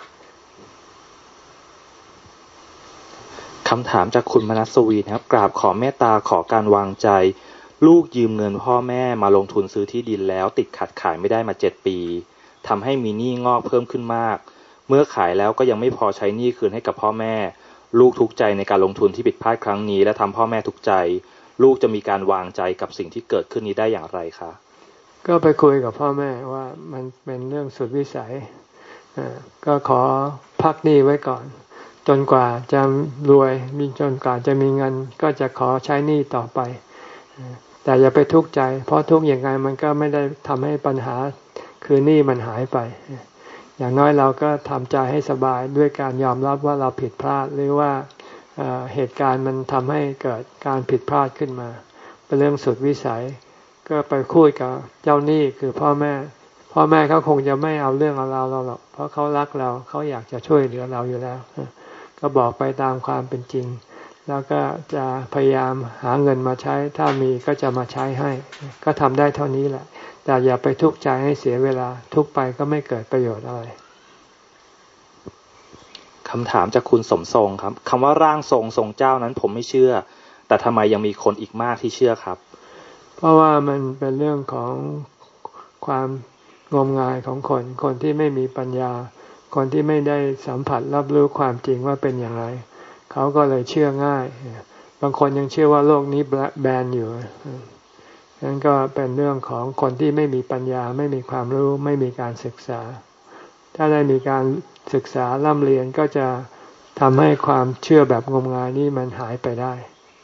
คำถามจากคุณมนัสวีนะครับกราบขอเมตตาขอการวางใจลูกยืมเงินพ่อแม่มาลงทุนซื้อที่ดินแล้วติดขัดขายไม่ได้มาเจ็ดปีทำให้มีหนี้งอกเพิ่มขึ้นมากเมื่อขายแล้วก็ยังไม่พอใช้หนี้คืนให้กับพ่อแม่ลูกทุกข์ใจในการลงทุนที่ผิดพลาดครั้งนี้และทำพ่อแม่ทุกข์ใจลูกจะมีการวางใจกับสิ่งที่เกิดขึ้นนี้ได้อย่างไรคะก็ไปคุยกับพ่อแม่ว่ามันเป็นเรื่องสุดวิสัยก็ขอพักหนี้ไว้ก่อนจนกว่าจะรวยมีจนกว่าจะมีเงินก็จะขอใช้หนี้ต่อไปแต่อย่าไปทุกข์ใจเพราะทุกข์อย่างไรมันก็ไม่ได้ทำให้ปัญหาคือหนี้มันหายไปอย่างน้อยเราก็ทำใจให้สบายด้วยการยอมรับว่าเราผิดพลาดหรือว่าเหตุการณ์มันทำให้เกิดการผิดพลาดขึ้นมาเป็นเรื่องสุดวิสัยก็ไปคุยกับเจ้าหนี้คือพ่อแม่พ่อแม่เขาคงจะไม่เอาเรื่องเอาราวเราหรอกเพราะเขารักเราเขาอยากจะช่วยเหลือเราอยู่แล้วก็บอกไปตามความเป็นจริงแล้วก็จะพยายามหาเงินมาใช้ถ้ามีก็จะมาใช้ให้ก็ทำได้เท่านี้แหละแต่อย่าไปทุกข์ใจให้เสียเวลาทุกข์ไปก็ไม่เกิดประโยชน์อะไรคำถามจากคุณสมทรงครับคำว่าร่างทรงทรงเจ้านั้นผมไม่เชื่อแต่ทำไมยังมีคนอีกมากที่เชื่อครับเพราะว่ามันเป็นเรื่องของความงมงายของคนคนที่ไม่มีปัญญาคนที่ไม่ได้สัมผัสรับรู้ความจริงว่าเป็นอย่างไรเขาก็เลยเชื่อง่ายบางคนยังเชื่อว่าโลกนี้แบนอยู่นั่นก็เป็นเรื่องของคนที่ไม่มีปัญญาไม่มีความรู้ไม่มีการศึกษาถ้าได้มีการศึกษาร่ำเรียนก็จะทำให้ความเชื่อแบบงมงายนี้มันหายไปได้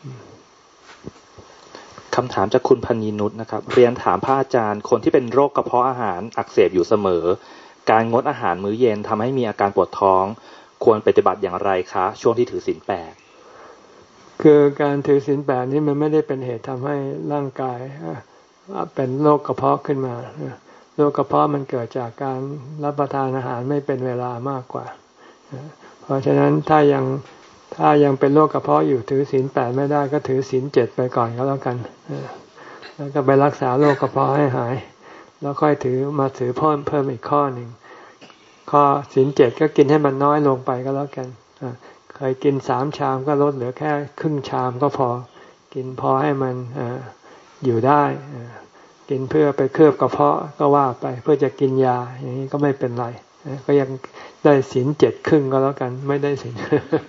คำถามจากคุณพนีนุชนะครับเรียนถามพระอาจารย์คนที่เป็นโรคกระเพาะอาหารอักเสบอยู่เสมอการงดอาหารมื้อเย็นทำให้มีอาการปวดท้องควรปฏิบัติอย่างไรคะช่วงที่ถือศีลแปดคือการถือศีลแปดนี้มันไม่ได้เป็นเหตุทำให้ร่างกายเป็นโรคกระเพาะขึ้นมาโรคกระเพาะมันเกิดจากการรับประทานอาหารไม่เป็นเวลามากกว่าเพราะฉะนั้นถ้ายังถ้ายังเป็นโรคกระเพาะอยู่ถือศีลแปดไม่ได้ก็ถือศีลเจ็ดไปก่อนก็แล้วกันแล้วก็ไปรักษาโรคกระเพาะให้หายแล้วค่อยถือมาถือเพิ่มเพิ่มอีกข้อหนึ่งข้อศีลเจ็ดก็กินให้มันน้อยลงไปก็แล้วกันเคยกินสามชามก็ลดเหลือแค่ครึ่งชามก็พอกินพอให้มันอยู่ได้กินเพื่อไปเคลือบกระเพาะก็ว่าไปเพื่อจะกินยาอย่างนี้ก็ไม่เป็นไรก็ยังได้ศีลเจ็ดครึ่งก็แล้วกันไม่ได้ศีล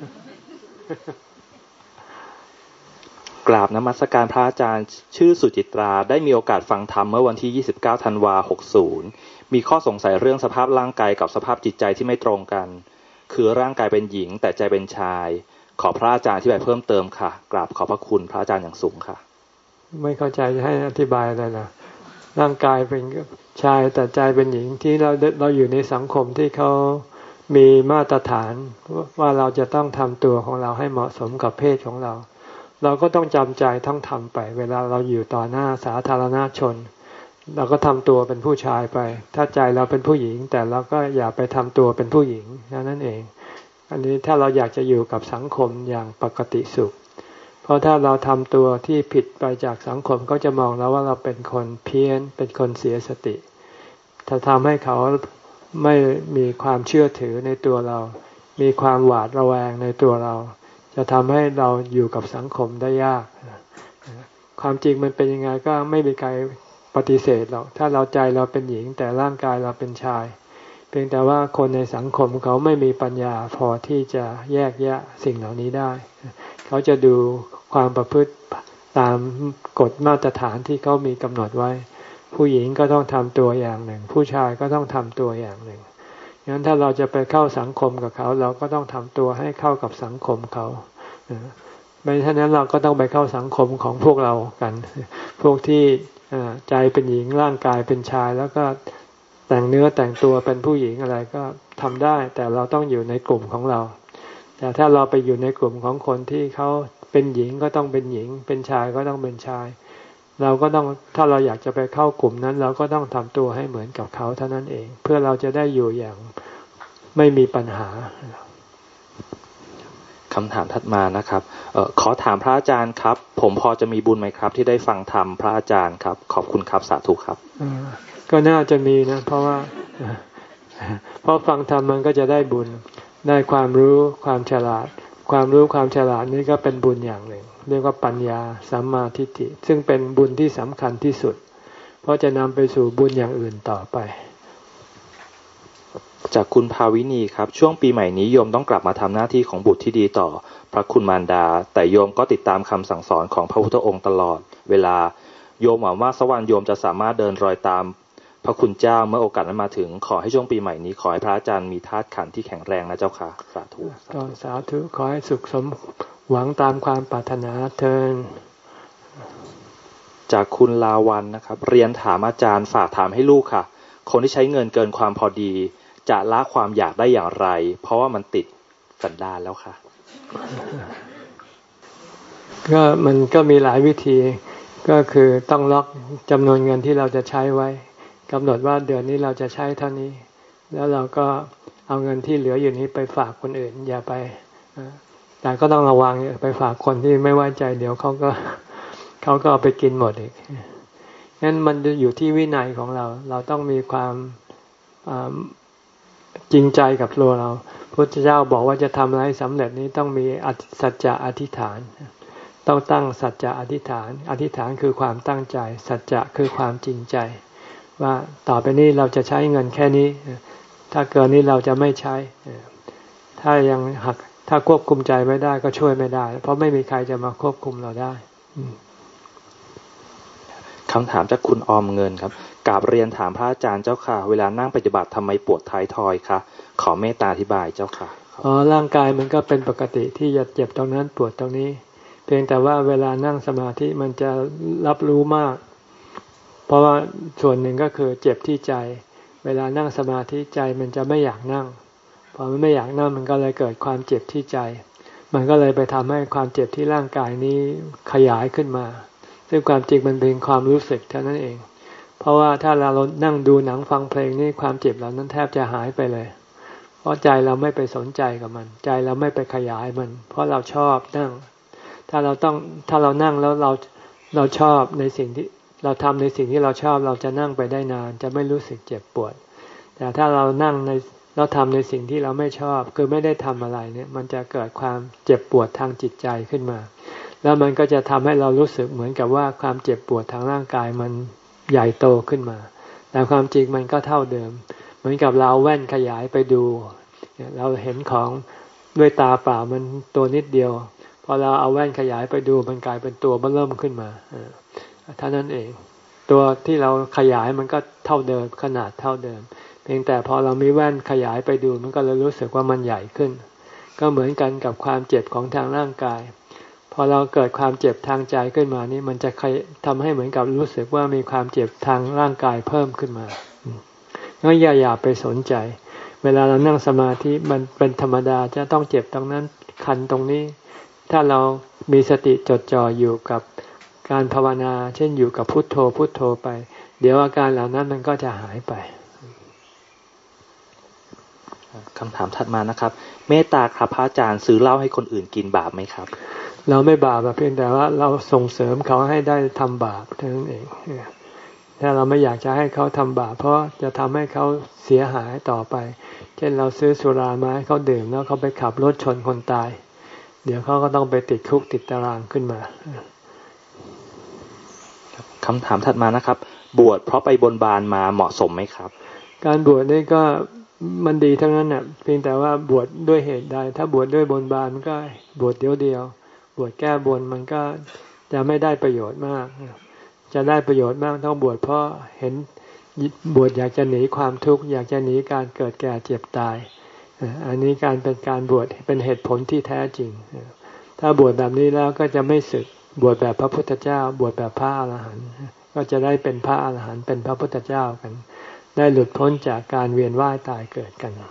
กราบนมัสการพระอาจารย์ชื่อสุจิตราได้มีโอกาสฟังธรรมเมื่อวันที่ยี่สิบเก้าธันวาคมหกสิบมีข้อสงสัยเรื่องสภาพร่างกายกับสภาพจิตใจที่ไม่ตรงกันคือร่างกายเป็นหญิงแต่ใจเป็นชายขอพระอาจารย์อธิบายเพิ่มเติมค่ะกราบขอบพระคุณพระอาจารย์อย่างสูงค่ะไม่เข้าใจจะให้อธิบายอะไรนะร่างกายเป็นชายแต่ใจเป็นหญิงที่เราเราอยู่ในสังคมที่เขามีมาตรฐานว่าเราจะต้องทำตัวของเราให้เหมาะสมกับเพศของเราเราก็ต้องจำใจต้องทำไปเวลาเราอยู่ต่อหน้าสาธารณชนเราก็ทำตัวเป็นผู้ชายไปถ้าใจเราเป็นผู้หญิงแต่เราก็อย่าไปทำตัวเป็นผู้หญิงนั่นเองอันนี้ถ้าเราอยากจะอยู่กับสังคมอย่างปกติสุขเพราะถ้าเราทำตัวที่ผิดไปจากสังคมก็จะมองเราว่าเราเป็นคนเพี้ยนเป็นคนเสียสติถ้าทำให้เขาไม่มีความเชื่อถือในตัวเรามีความหวาดระแวงในตัวเราจะทำให้เราอยู่กับสังคมได้ยากความจริงมันเป็นยังไงก็ไม่มีใครปฏิเสธหรอกถ้าเราใจเราเป็นหญิงแต่ร่างกายเราเป็นชายเพียงแต่ว่าคนในสังคมเขาไม่มีปัญญาพอที่จะแยกแยะสิ่งเหล่านี้ได้เขาจะดูความประพฤติตามกฎมาตรฐานที่เขามีกำหนดไว้ผู้หญิงก็ต้องทำตัวอย่างหนึ่งผู้ชายก็ต้องทำตัวอย่างหนึ่งงั้นถ้าเราจะไปเข้าสังคมกับเขาเราก็ต้องทำตัวให้เข้ากับสังคมเขาไม่ฉะนั้นเราก็ต้องไปเข้าสังคมของพวกเรากันพวกที่ใจเป็นหญิงร่างกายเป็นชายแล้วก็แต่งเนื้อแต่งตัวเป็นผู้หญิงอะไรก็ทำได้แต่เราต้องอยู่ในกลุ่มของเราแต่ถ้าเราไปอยู่ในกลุ่มของคนที่เขาเป็นหญิงก็ต้องเป็นหญิงเป็นชายก็ต้องเป็นชายเราก็ต้องถ้าเราอยากจะไปเข้ากลุ่มนั้นเราก็ต้องทำตัวให้เหมือนกับเขาเท่านั้นเองเพื่อเราจะได้อยู่อย่างไม่มีปัญหาคำถามถัดมานะครับเอ่อขอถามพระอาจารย์ครับผมพอจะมีบุญไหมครับที่ได้ฟังธรรมพระอาจารย์ครับขอบคุณครับสาธุครับก็น่าจะมีนะเพราะว่าเพราะฟังธรรมมันก็จะได้บุญได้ความรู้ความฉลาดความรู้ความฉลาดนี่ก็เป็นบุญอย่างหนึ่งเรียกว่าปัญญาสัมมาทิฏฐิซึ่งเป็นบุญที่สำคัญที่สุดเพราะจะนำไปสู่บุญอย่างอื่นต่อไปจากคุณภาวินีครับช่วงปีใหม่นี้โยมต้องกลับมาทำหน้าที่ของบุตรที่ดีต่อพระคุณมารดาแต่โยมก็ติดตามคำสั่งสอนของพระพุทธองค์ตลอดเวลาโยมหวังว่าสักวันโยมจะสามารถเดินรอยตามพระคุณเจ้าเมื่อโอกาสนั้นมาถึงขอให้ช่วงปีใหม่นี้ขอให้พระอาจารย์มีธาตุขันธ์ที่แข็งแรงนะเจ้าค่ะสาธุก็สาธุขอให้สุขสมหวังตามความปรารถนาเถิดจากคุณลาวันนะครับเรียนถามอาจารย์ฝากถามให้ลูกค่ะคนที่ใช้เงินเกินความพอดีจะละความอยากได้อย่างไรเพราะว่ามันติดสันดานแล้วค่ะก็มันก็มีหลายวิธีก็คือต้องล็อกจำนวนเงินที่เราจะใช้ไว้กำหนดว่าเดือนนี้เราจะใช้เท่านี้แล้วเราก็เอาเงินที่เหลืออยู่นี้ไปฝากคนอื่นอย่าไปแต่ก็ต้องระวังไปฝากคนที่ไม่ไว้ใจเดี๋ยวเขาก็เขาก็เอาไปกินหมดอีกงั้นมันอยู่ที่วินัยของเราเราต้องมีความจริงใจกับตัวเราพระพุทธเจ้าบอกว่าจะทำอะไรสำเร็จนี้ต้องมีสัจจะอธิษฐานต้องตั้งสัจจะอธิษฐานอธิษฐานคือความตั้งใจสัจจะคือความจริงใจว่าต่อไปนี้เราจะใช้เงินแค่นี้ถ้าเกินนี้เราจะไม่ใช้ถ้ายังหักถ้าควบคุมใจไม่ได้ก็ช่วยไม่ได้เพราะไม่มีใครจะมาควบคุมเราได้คำถามจากคุณออมเงินครับกราบเรียนถามพระอาจารย์เจ้าค่ะเวลานั่งปฏิบัติทำไมปวดท้ายทอยคะขอเมตตาอธิบายเจ้าค่ะอ๋อร่างกายมันก็เป็นปกติที่จะเจ็บตรงนั้นปวดตรงนี้เพียงแต่ว่าเวลานั่งสมาธิมันจะรับรู้มากเพราะว่าส่วนหนึ่งก็คือเจ็บที่ใจเวลานั่งสมาธิใจมันจะไม่อยากนั่งพอมันไม่อยากนั่งมันก็เลยเกิดความเจ็บที่ใจมันก็เลยไปทำให้ความเจ็บที่ร่างกายนี้ขยายขึ้นมาซึ่งความจริงมันเป็นความรู้สึกเท่านั้นเองเพราะว่าถ้าเรานั่งดูหนังฟังเพลงนี่ความเจ็บเหล่านั้นแทบจะหายไปเลยเพราะใจเราไม่ไปสนใจกับมันใจเราไม่ไปขยายมันเพราะเราชอบนั่งถ้าเราต้องถ้าเรานั่งแล้วเราเราชอบในสิ่งที่เราทำในสิ่งที่เราชอบเราจะนั่งไปได้นานจะไม่รู้สึกเจ็บปวดแต่ถ้าเรานั่งในเราทำในสิ่งที่เราไม่ชอบคือไม่ได้ทำอะไรเนี่ยมันจะเกิดความเจ็บปวดทางจิตใจขึ้นมาแล้วมันก็จะทำให้เรารู้สึกเหมือนกับว่าความเจ็บปวดทางร่างกายมันใหญ่โตขึ้นมาแต่ความจริงมันก็เท่าเดิมเหมือนกับเราแว่นขยายไปดูเราเห็นของด้วยตาเปล่ามันตัวนิดเดียวพอเราเอาแว่นขยายไปดูมันกลายเป็นตัวเริ่มขึ้นมาเท่านั้นเองตัวที่เราขยายมันก็เท่าเดิมขนาดเท่าเดิมเพียงแต่พอเรามีแว่นขยายไปดูมันก็เลยรู้สึกว่ามันใหญ่ขึ้นก็เหมือนกันกับความเจ็บของทางร่างกายพอเราเกิดความเจ็บทางใจขึ้นมานี่มันจะทำให้เหมือนกับรู้สึกว่ามีความเจ็บทางร่างกายเพิ่มขึ้นมางั้นอย่าอย่าไปสนใจเวลาเรานั่งสมาธิมันเป็นธรรมดาจะต้องเจ็บตรงนั้นคันตรงนี้ถ้าเรามีสติจดจ่ออยู่กับการภาวนาเช่นอยู่กับพุทโธพุทโธไปเดี๋ยวอาการเหล่านั้นมันก็จะหายไปคำถามถัดมานะครับเมตตาครับพระอาจารย์ซื้อเหล้าให้คนอื่นกินบาปไหมครับเราไม่บาปเพียงแต่ว่าเราส่งเสริมเขาให้ได้ทำบาปเท่านั้นเองถ้าเราไม่อยากจะให้เขาทำบาปเพราะจะทำให้เขาเสียหายต่อไปเช่นเราซื้อสุรามาให้เขาดื่มแล้วเขาไปขับรถชนคนตายเดี๋ยวเขาก็ต้องไปติดคุกติดตารางขึ้นมาคำถามถัดมานะครับบวชเพราะไปบนบานมาเหมาะสมไหมครับการบวชนี่ก็มันดีทั้งนั้นน่ะเพียงแต่ว่าบวชด้วยเหตุใดถ้าบวชด้วยบนบานมันก็บวชเดียวเดียวบวชแก้บนมันก็จะไม่ได้ประโยชน์มากจะได้ประโยชน์มากต้องบวชเพราะเห็นบวชอยากจะหนีความทุกข์อยากจะหนีการเกิดแก่เจ็บตายอันนี้การเป็นการบวชเป็นเหตุผลที่แท้จริงถ้าบวชแบบนี้แล้วก็จะไม่สึกบวชแบบพระพุทธเจ้าบวชแบบพระอรหันต์ก็จะได้เป็นพระอรหันต์เป็นพระพุทธเจ้ากันได้หลุดพ้นจากการเวียนว่ายตายเกิดกัน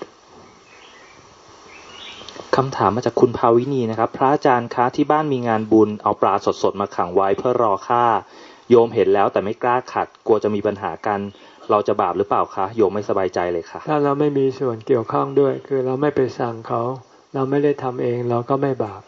คำถามมาจากคุณภาวินีนะครับพระอาจารย์คะที่บ้านมีงานบุญเอาปลาสดๆมาขังไว้เพื่อรอฆ่าโยมเห็นแล้วแต่ไม่กล้าขัดกลัวจะมีปัญหากันเราจะบาปหรือเปล่าคะโยมไม่สบายใจเลยค่ะถ้าเราไม่มีส่วนเกี่ยวข้องด้วยคือเราไม่ไปสั่งเขาเราไม่ได้ทำเองเราก็ไม่บาป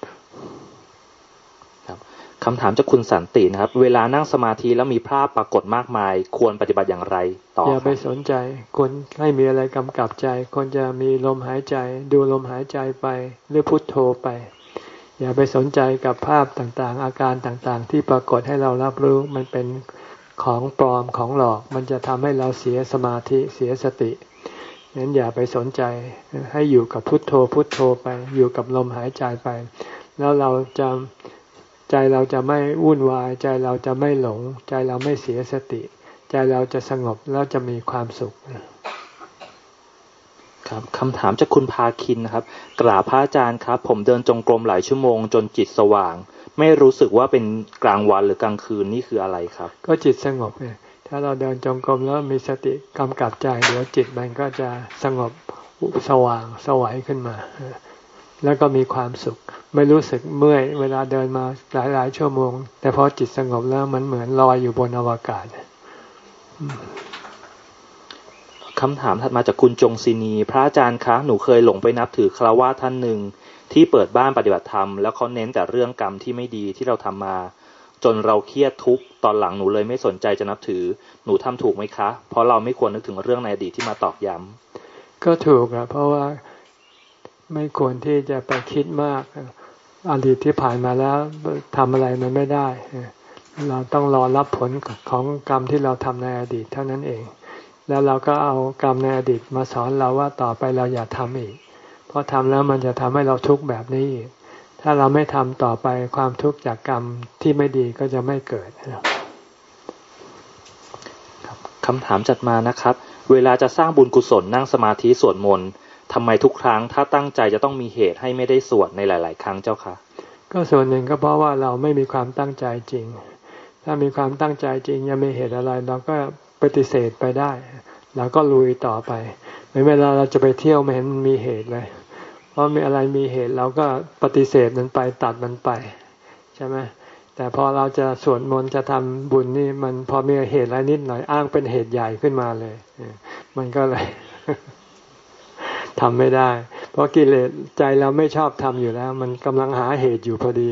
ครับคำถามจากคุณสันตินะครับเวลานั่งสมาธิแล้วมีภาพปรากฏมากมายควรปฏิบัติอย่างไรต่ออย่าไปสนใจควรให้มีอะไรกำกับใจควรจะมีลมหายใจดูลมหายใจไปหรือพุทโธไปอย่าไปสนใจกับภาพต่างๆอาการต่างๆที่ปรากฏให้เรารับรู้มันเป็นของปลอมของหลอกมันจะทำให้เราเสียสมาธิเสียสติงั้นอย่าไปสนใจให้อยู่กับพุทโธพุทโธไปอยู่กับลมหายใจไปแล้วเราจะใจเราจะไม่วุ่นวายใจเราจะไม่หลงใจเราไม่เสียสติใจเราจะสงบแล้วจะมีความสุขครับคำถามจากคุณพาคินนะครับกราบพระอาจารย์ครับผมเดินจงกรมหลายชั่วโมงจนจิตสว่างไม่รู้สึกว่าเป็นกลางวันหรือกลางคืนนี่คืออะไรครับก็จิตสงบไงถ้าเราเดินจงกรมแล้วมีสติกำกับใจเดี๋ยวจิตมันก็จะสงบสว่างสวัยขึ้นมาแล้วก็มีความสุขไม่รู้สึกเมื่อยเวลาเดินมาหลายๆชั่วโมงแต่พอจิตสงบแล้วมันเหมือนลอยอยู่บนอวกาศคำถามถัดมาจากคุณจงศินีพระอาจารย์คะหนูเคยหลงไปนับถือฆราวาสท่านหนึ่งที่เปิดบ้านปฏิบัติธรรมแล้วเขาเน้นแต่เรื่องกรรมที่ไม่ดีที่เราทำมาจนเราเครียดทุกข์ตอนหลังหนูเลยไม่สนใจจะนับถือหนูทำถูกไหมคะเพราะเราไม่ควรนึกถึงเรื่องในอดีตที่มาตอกย้ำก็ถูกอะเพราะว่าไม่ควรที่จะไปคิดมากอดีตที่ผ่านมาแล้วทำอะไรมันไม่ได้เราต้องรอรับผลของกรรมที่เราทำในอดีตเท่านั้นเองแล้วเราก็เอากรรมในอดีตมาสอนเราว่าต่อไปเราอย่าทำอีกเพราะทำแล้วมันจะทำให้เราทุกข์แบบนี้อีกถ้าเราไม่ทำต่อไปความทุกข์จากกรรมที่ไม่ดีก็จะไม่เกิดคำถามจัดมานะครับเวลาจะสร้างบุญกุศลนั่งสมาธิสวดมนต์ทำไมทุกครั้งถ้าตั้งใจจะต้องมีเหตุให้ไม่ได้สวดในหลายๆครั้งเจ้าคะก็ส่วนหนึ่งก็เพราะว่าเราไม่มีความตั้งใจจริงถ้ามีความตั้งใจจริงยังไม่เหตุอะไรเราก็ปฏิเสธไปได้เราก็ลุยต่อไปไม่เวลาเราจะไปเที่ยวไม่เห็นมันมีเหตุเลยเพราะมีอะไรมีเหตุเราก็ปฏิเสธมันไปตัดมันไปใช่ไหมแต่พอเราจะสวดมนต์จะทำบุญนี่มันพอมีเหตุอะไรนิดหน่อยอ้างเป็นเหตุใหญ่ขึ้นมาเลยมันก็เลย ทำไม่ได้เพราะกิเลสใจเราไม่ชอบทำอยู่แล้วมันกำลังหาเหตุอยู่พอดี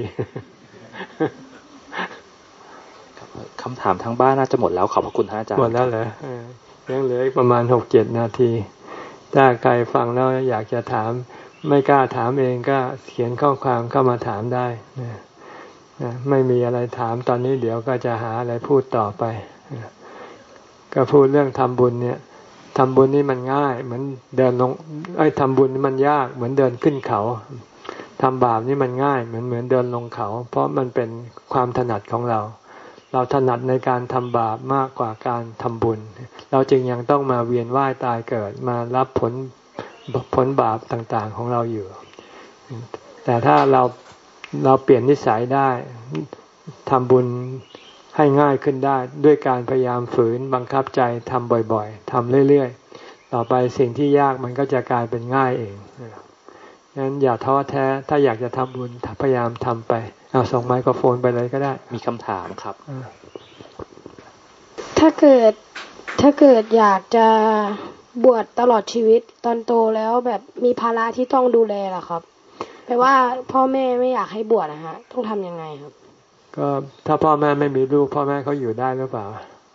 คำถามทางบ้านน่าจะหมดแล้วขอบพระคุณท่านอาจารย์หมดแล้วเหรอยังเหลืออีกประมาณหกเจ็ดนาทีถ้าใครฟังแล้วอยากจะถามไม่กล้าถามเองก็เขียนข้อความเข้ามาถามได้นะไม่มีอะไรถามตอนนี้เดี๋ยวก็จะหาอะไรพูดต่อไปก็พูดเรื่องทำบุญเนี่ยทำบุญนี่มันง่ายเหมือนเดินลงไอ้ทำบุญนี่มันยากเหมือนเดินขึ้นเขาทำบาปนี่มันง่ายเหมือนเหมือนเดินลงเขาเพราะมันเป็นความถนัดของเราเราถนัดในการทำบาปมากกว่าการทำบุญเราจึงยังต้องมาเวียนว่ายตายเกิดมารับผลผลบาปต่างๆของเราอยู่แต่ถ้าเราเราเปลี่ยนนิสัยได้ทำบุญให้ง่ายขึ้นได้ด้วยการพยายามฝืนบังคับใจทำบ่อยๆทำเรื่อยๆต่อไปสิ่งที่ยากมันก็จะกลายเป็นง่ายเองงั้นอย่าท้อแท้ถ้าอยากจะทำบุญพยายามทำไปเอาส่งไมโครโฟนไปเลยก็ได้มีคำถามครับถ้าเกิดถ้าเกิดอยากจะบวชตลอดชีวิตตอนโตแล้วแบบมีภาระที่ต้องดูแลล่ะครับแปลว่าพ่อแม่ไม่อยากให้บวชนะฮะต้องทำยังไงครับก็ถ้าพ่อแม่ไม่มีลูกพ่อแม่เขาอยู่ได้หรือเปล่า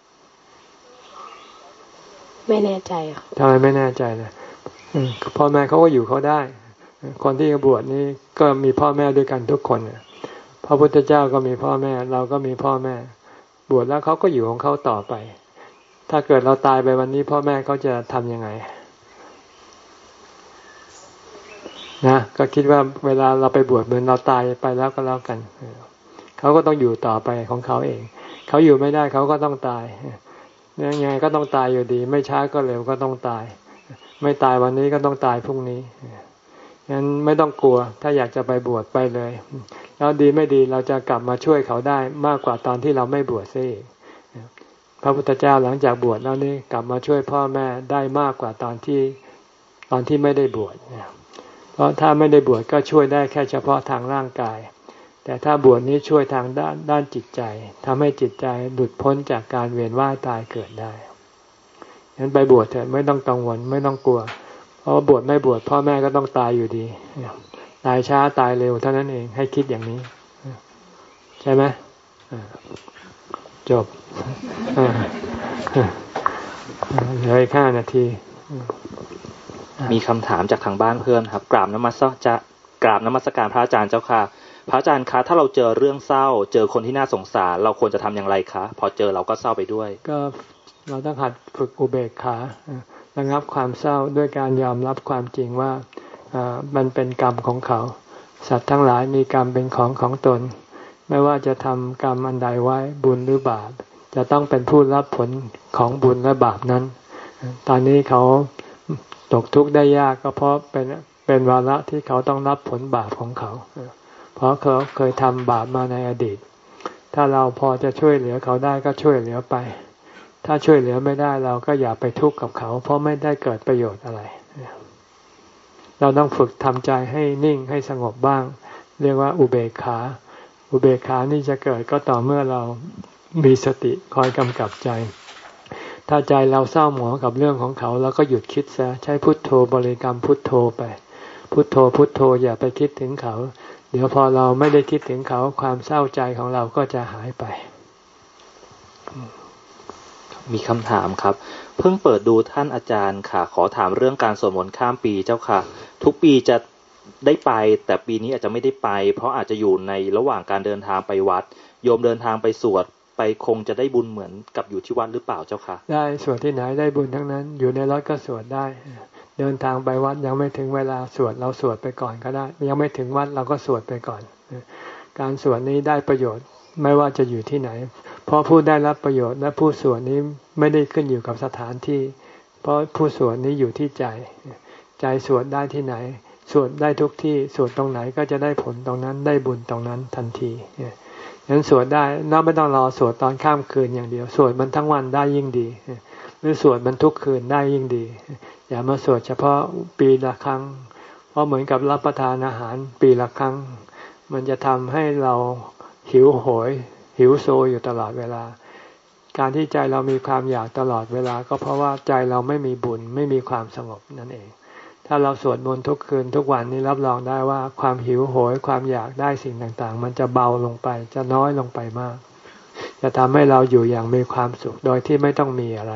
ไม่แน่ใจครับทำไมไม่แน่ใจนะพ่อแม่เขาก็อยู่เขาได้คนที่บวชนี่ก็มีพ่อแม่ด้วยกันทุกคนพระพุทธเจ้าก็มีพ่อแม่เราก็มีพ่อแม่บวชแล้วเขาก็อยู่ของเขาต่อไปถ้าเกิดเราตายไปวันนี้พ่อแม่เขาจะทำยังไงนะก็คิดว่าเวลาเราไปบวชเหมือนเราตายไปแล้วก็แล้วกันเขาก็ต้องอยู่ต่อไปของเขาเองเขาอยู่ไม่ได้เขาก็ต้องตายยังไงก็ต้องตายอยู่ดีไม่ช้าก็เร็วก็ต้องตายไม่ตายวันนี้ก็ต้องตายพรุ่งนี้งั้นไม่ต้องกลัวถ้าอยากจะไปบวชไปเลยแล้วดีไม่ดีเราจะกลับมาช่วยเขาได้มากกว่าตอนที่เราไม่บวชซะอีกพระพุทธเจ้าหลังจากบวชแล้วนี่กลับมาช่วยพ่อแม่ได้มากกว่าตอนที่ตอนที่ไม่ได้บวชเพราะถ้าไม่ได้บวชก็ช่วยได้แค่เฉพาะทางร่างกายแต่ถ้าบวชนี้ช่วยทางด้านด้านจิตใจทำให้จิตใจหลุดพ้นจากการเวียนว่ายตายเกิดได้งั้นไปบวชเถอะไม่ต้องกังวลไม่ต้องกลัวเพราะบวชไม่บวชพ่อแม่ก็ต้องตายอยู่ดีตายช้าตายเร็วเท่านั้นเองให้คิดอย่างนี้ใช่ไหมจบเหลืออีกห้านาทีมีคำถามจากทางบ้านเพื่อนครับกราบนมัสจะกราบนมัสการพระอาจารย์เจ้าค่ะพระอาจารย์คะถ้าเราเจอเรื่องเศร้าเจอคนที่น่าสงสารเราควรจะทำอย่างไรคะพอเจอเราก็เศร้าไปด้วยก็เราต้องหัดฝึกอุเบกขาระงับความเศร้าด้วยการยอมรับความจริงว่ามันเป็นกรรมของเขาสัตว์ทั้งหลายมีกรรมเป็นของของตนไม่ว่าจะทำกรรมอันใดไว้บุญหรือบาปจะต้องเป็นผู้รับผลของบุญและบาปนั้นตอนนี้เขาตกทุกข์ได้ยากก็เพราะเป็นเป็นวาระที่เขาต้องรับผลบาปของเขาเพราะเขาเคยทำบาปมาในอดีตถ้าเราพอจะช่วยเหลือเขาได้ก็ช่วยเหลือไปถ้าช่วยเหลือไม่ได้เราก็อย่าไปทุกข์กับเขาเพราะไม่ได้เกิดประโยชน์อะไรเราต้องฝึกทำใจให้นิ่งให้สงบบ้างเรียกว่าอุเบกขาอุเบกขานี่จะเกิดก็ต่อเมื่อเรามีสติคอยกำกับใจถ้าใจเราเศร้าหมองกับเรื่องของเขาเราก็หยุดคิดซะใช้พุทโธบริกรรมพุทโธไปพุทโธพุทโธอย่าไปคิดถึงเขาเดี๋ยวพอเราไม่ได้คิดถึงเขาความเศร้าใจของเราก็จะหายไปมีคำถามครับเพิ่งเปิดดูท่านอาจารย์ค่ะขอถามเรื่องการสวดมนต์ข้ามปีเจ้าค่ะทุกปีจะได้ไปแต่ปีนี้อาจจะไม่ได้ไปเพราะอาจจะอยู่ในระหว่างการเดินทางไปวัดโยมเดินทางไปสวดไปคงจะได้บุญเหมือนกับอยู่ที่วัดหรือเปล่าเจ้าค่ะได้สวดที่ไหนได้บุญทั้งนั้นอยู่ในรถก็สวดได้เดินทางไปวัดยังไม่ถึงเวลาสวดเราสวดไปก่อนก็ได้ยังไม่ถึงวัดเราก็สวดไปก่อนการสวดนี้ได้ประโยชน์ไม่ว่าจะอยู่ที่ไหนเพราะผู้ได้รับประโยชน์และผู้สวดนี้ไม่ได้ขึ้นอยู่กับสถานที่เพราะผู้สวดนี้อยู่ที่ใจใจสวดได้ที่ไหนสวดได้ทุกที่สวดตรงไหนก็จะได้ผลตรงนั้นได้บุญตรงนั้นทันทีงั้นสวดได้เราไม่ต้องรอสวดตอนข้ามคืนอย่างเดียวสวดมันทั้งวันได้ยิ่งดีหรือสวดมันทุกคืนได้ยิ่งดีอย่ามาสวดเฉพาะปีละครั้งเพราะเหมือนกับรับประทานอาหารปีละครั้งมันจะทำให้เราหิวโหยหิวโซอยู่ตลอดเวลาการที่ใจเรามีความอยากตลอดเวลาก็เพราะว่าใจเราไม่มีบุญไม่มีความสงบนั่นเองถ้าเราสวดมนต์ทุกคืนทุกวันนี้รับรองได้ว่าความหิวโหยความอยากได้สิ่งต่างๆมันจะเบาลงไปจะน้อยลงไปมากจะทำให้เราอยู่อย่างมีความสุขโดยที่ไม่ต้องมีอะไร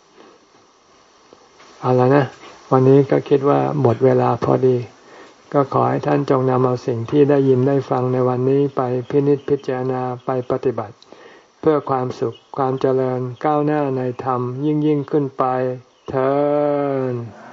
เอาละนะวันนี้ก็คิดว่าหมดเวลาพอดีก็ขอให้ท่านจงนำเอาสิ่งที่ได้ยินได้ฟังในวันนี้ไปพินิจพิจารณาไปปฏิบัติเพื่อความสุขความเจริญก้าวหน้าในธรรมยิ่งยิ่งขึ้นไปเทอญ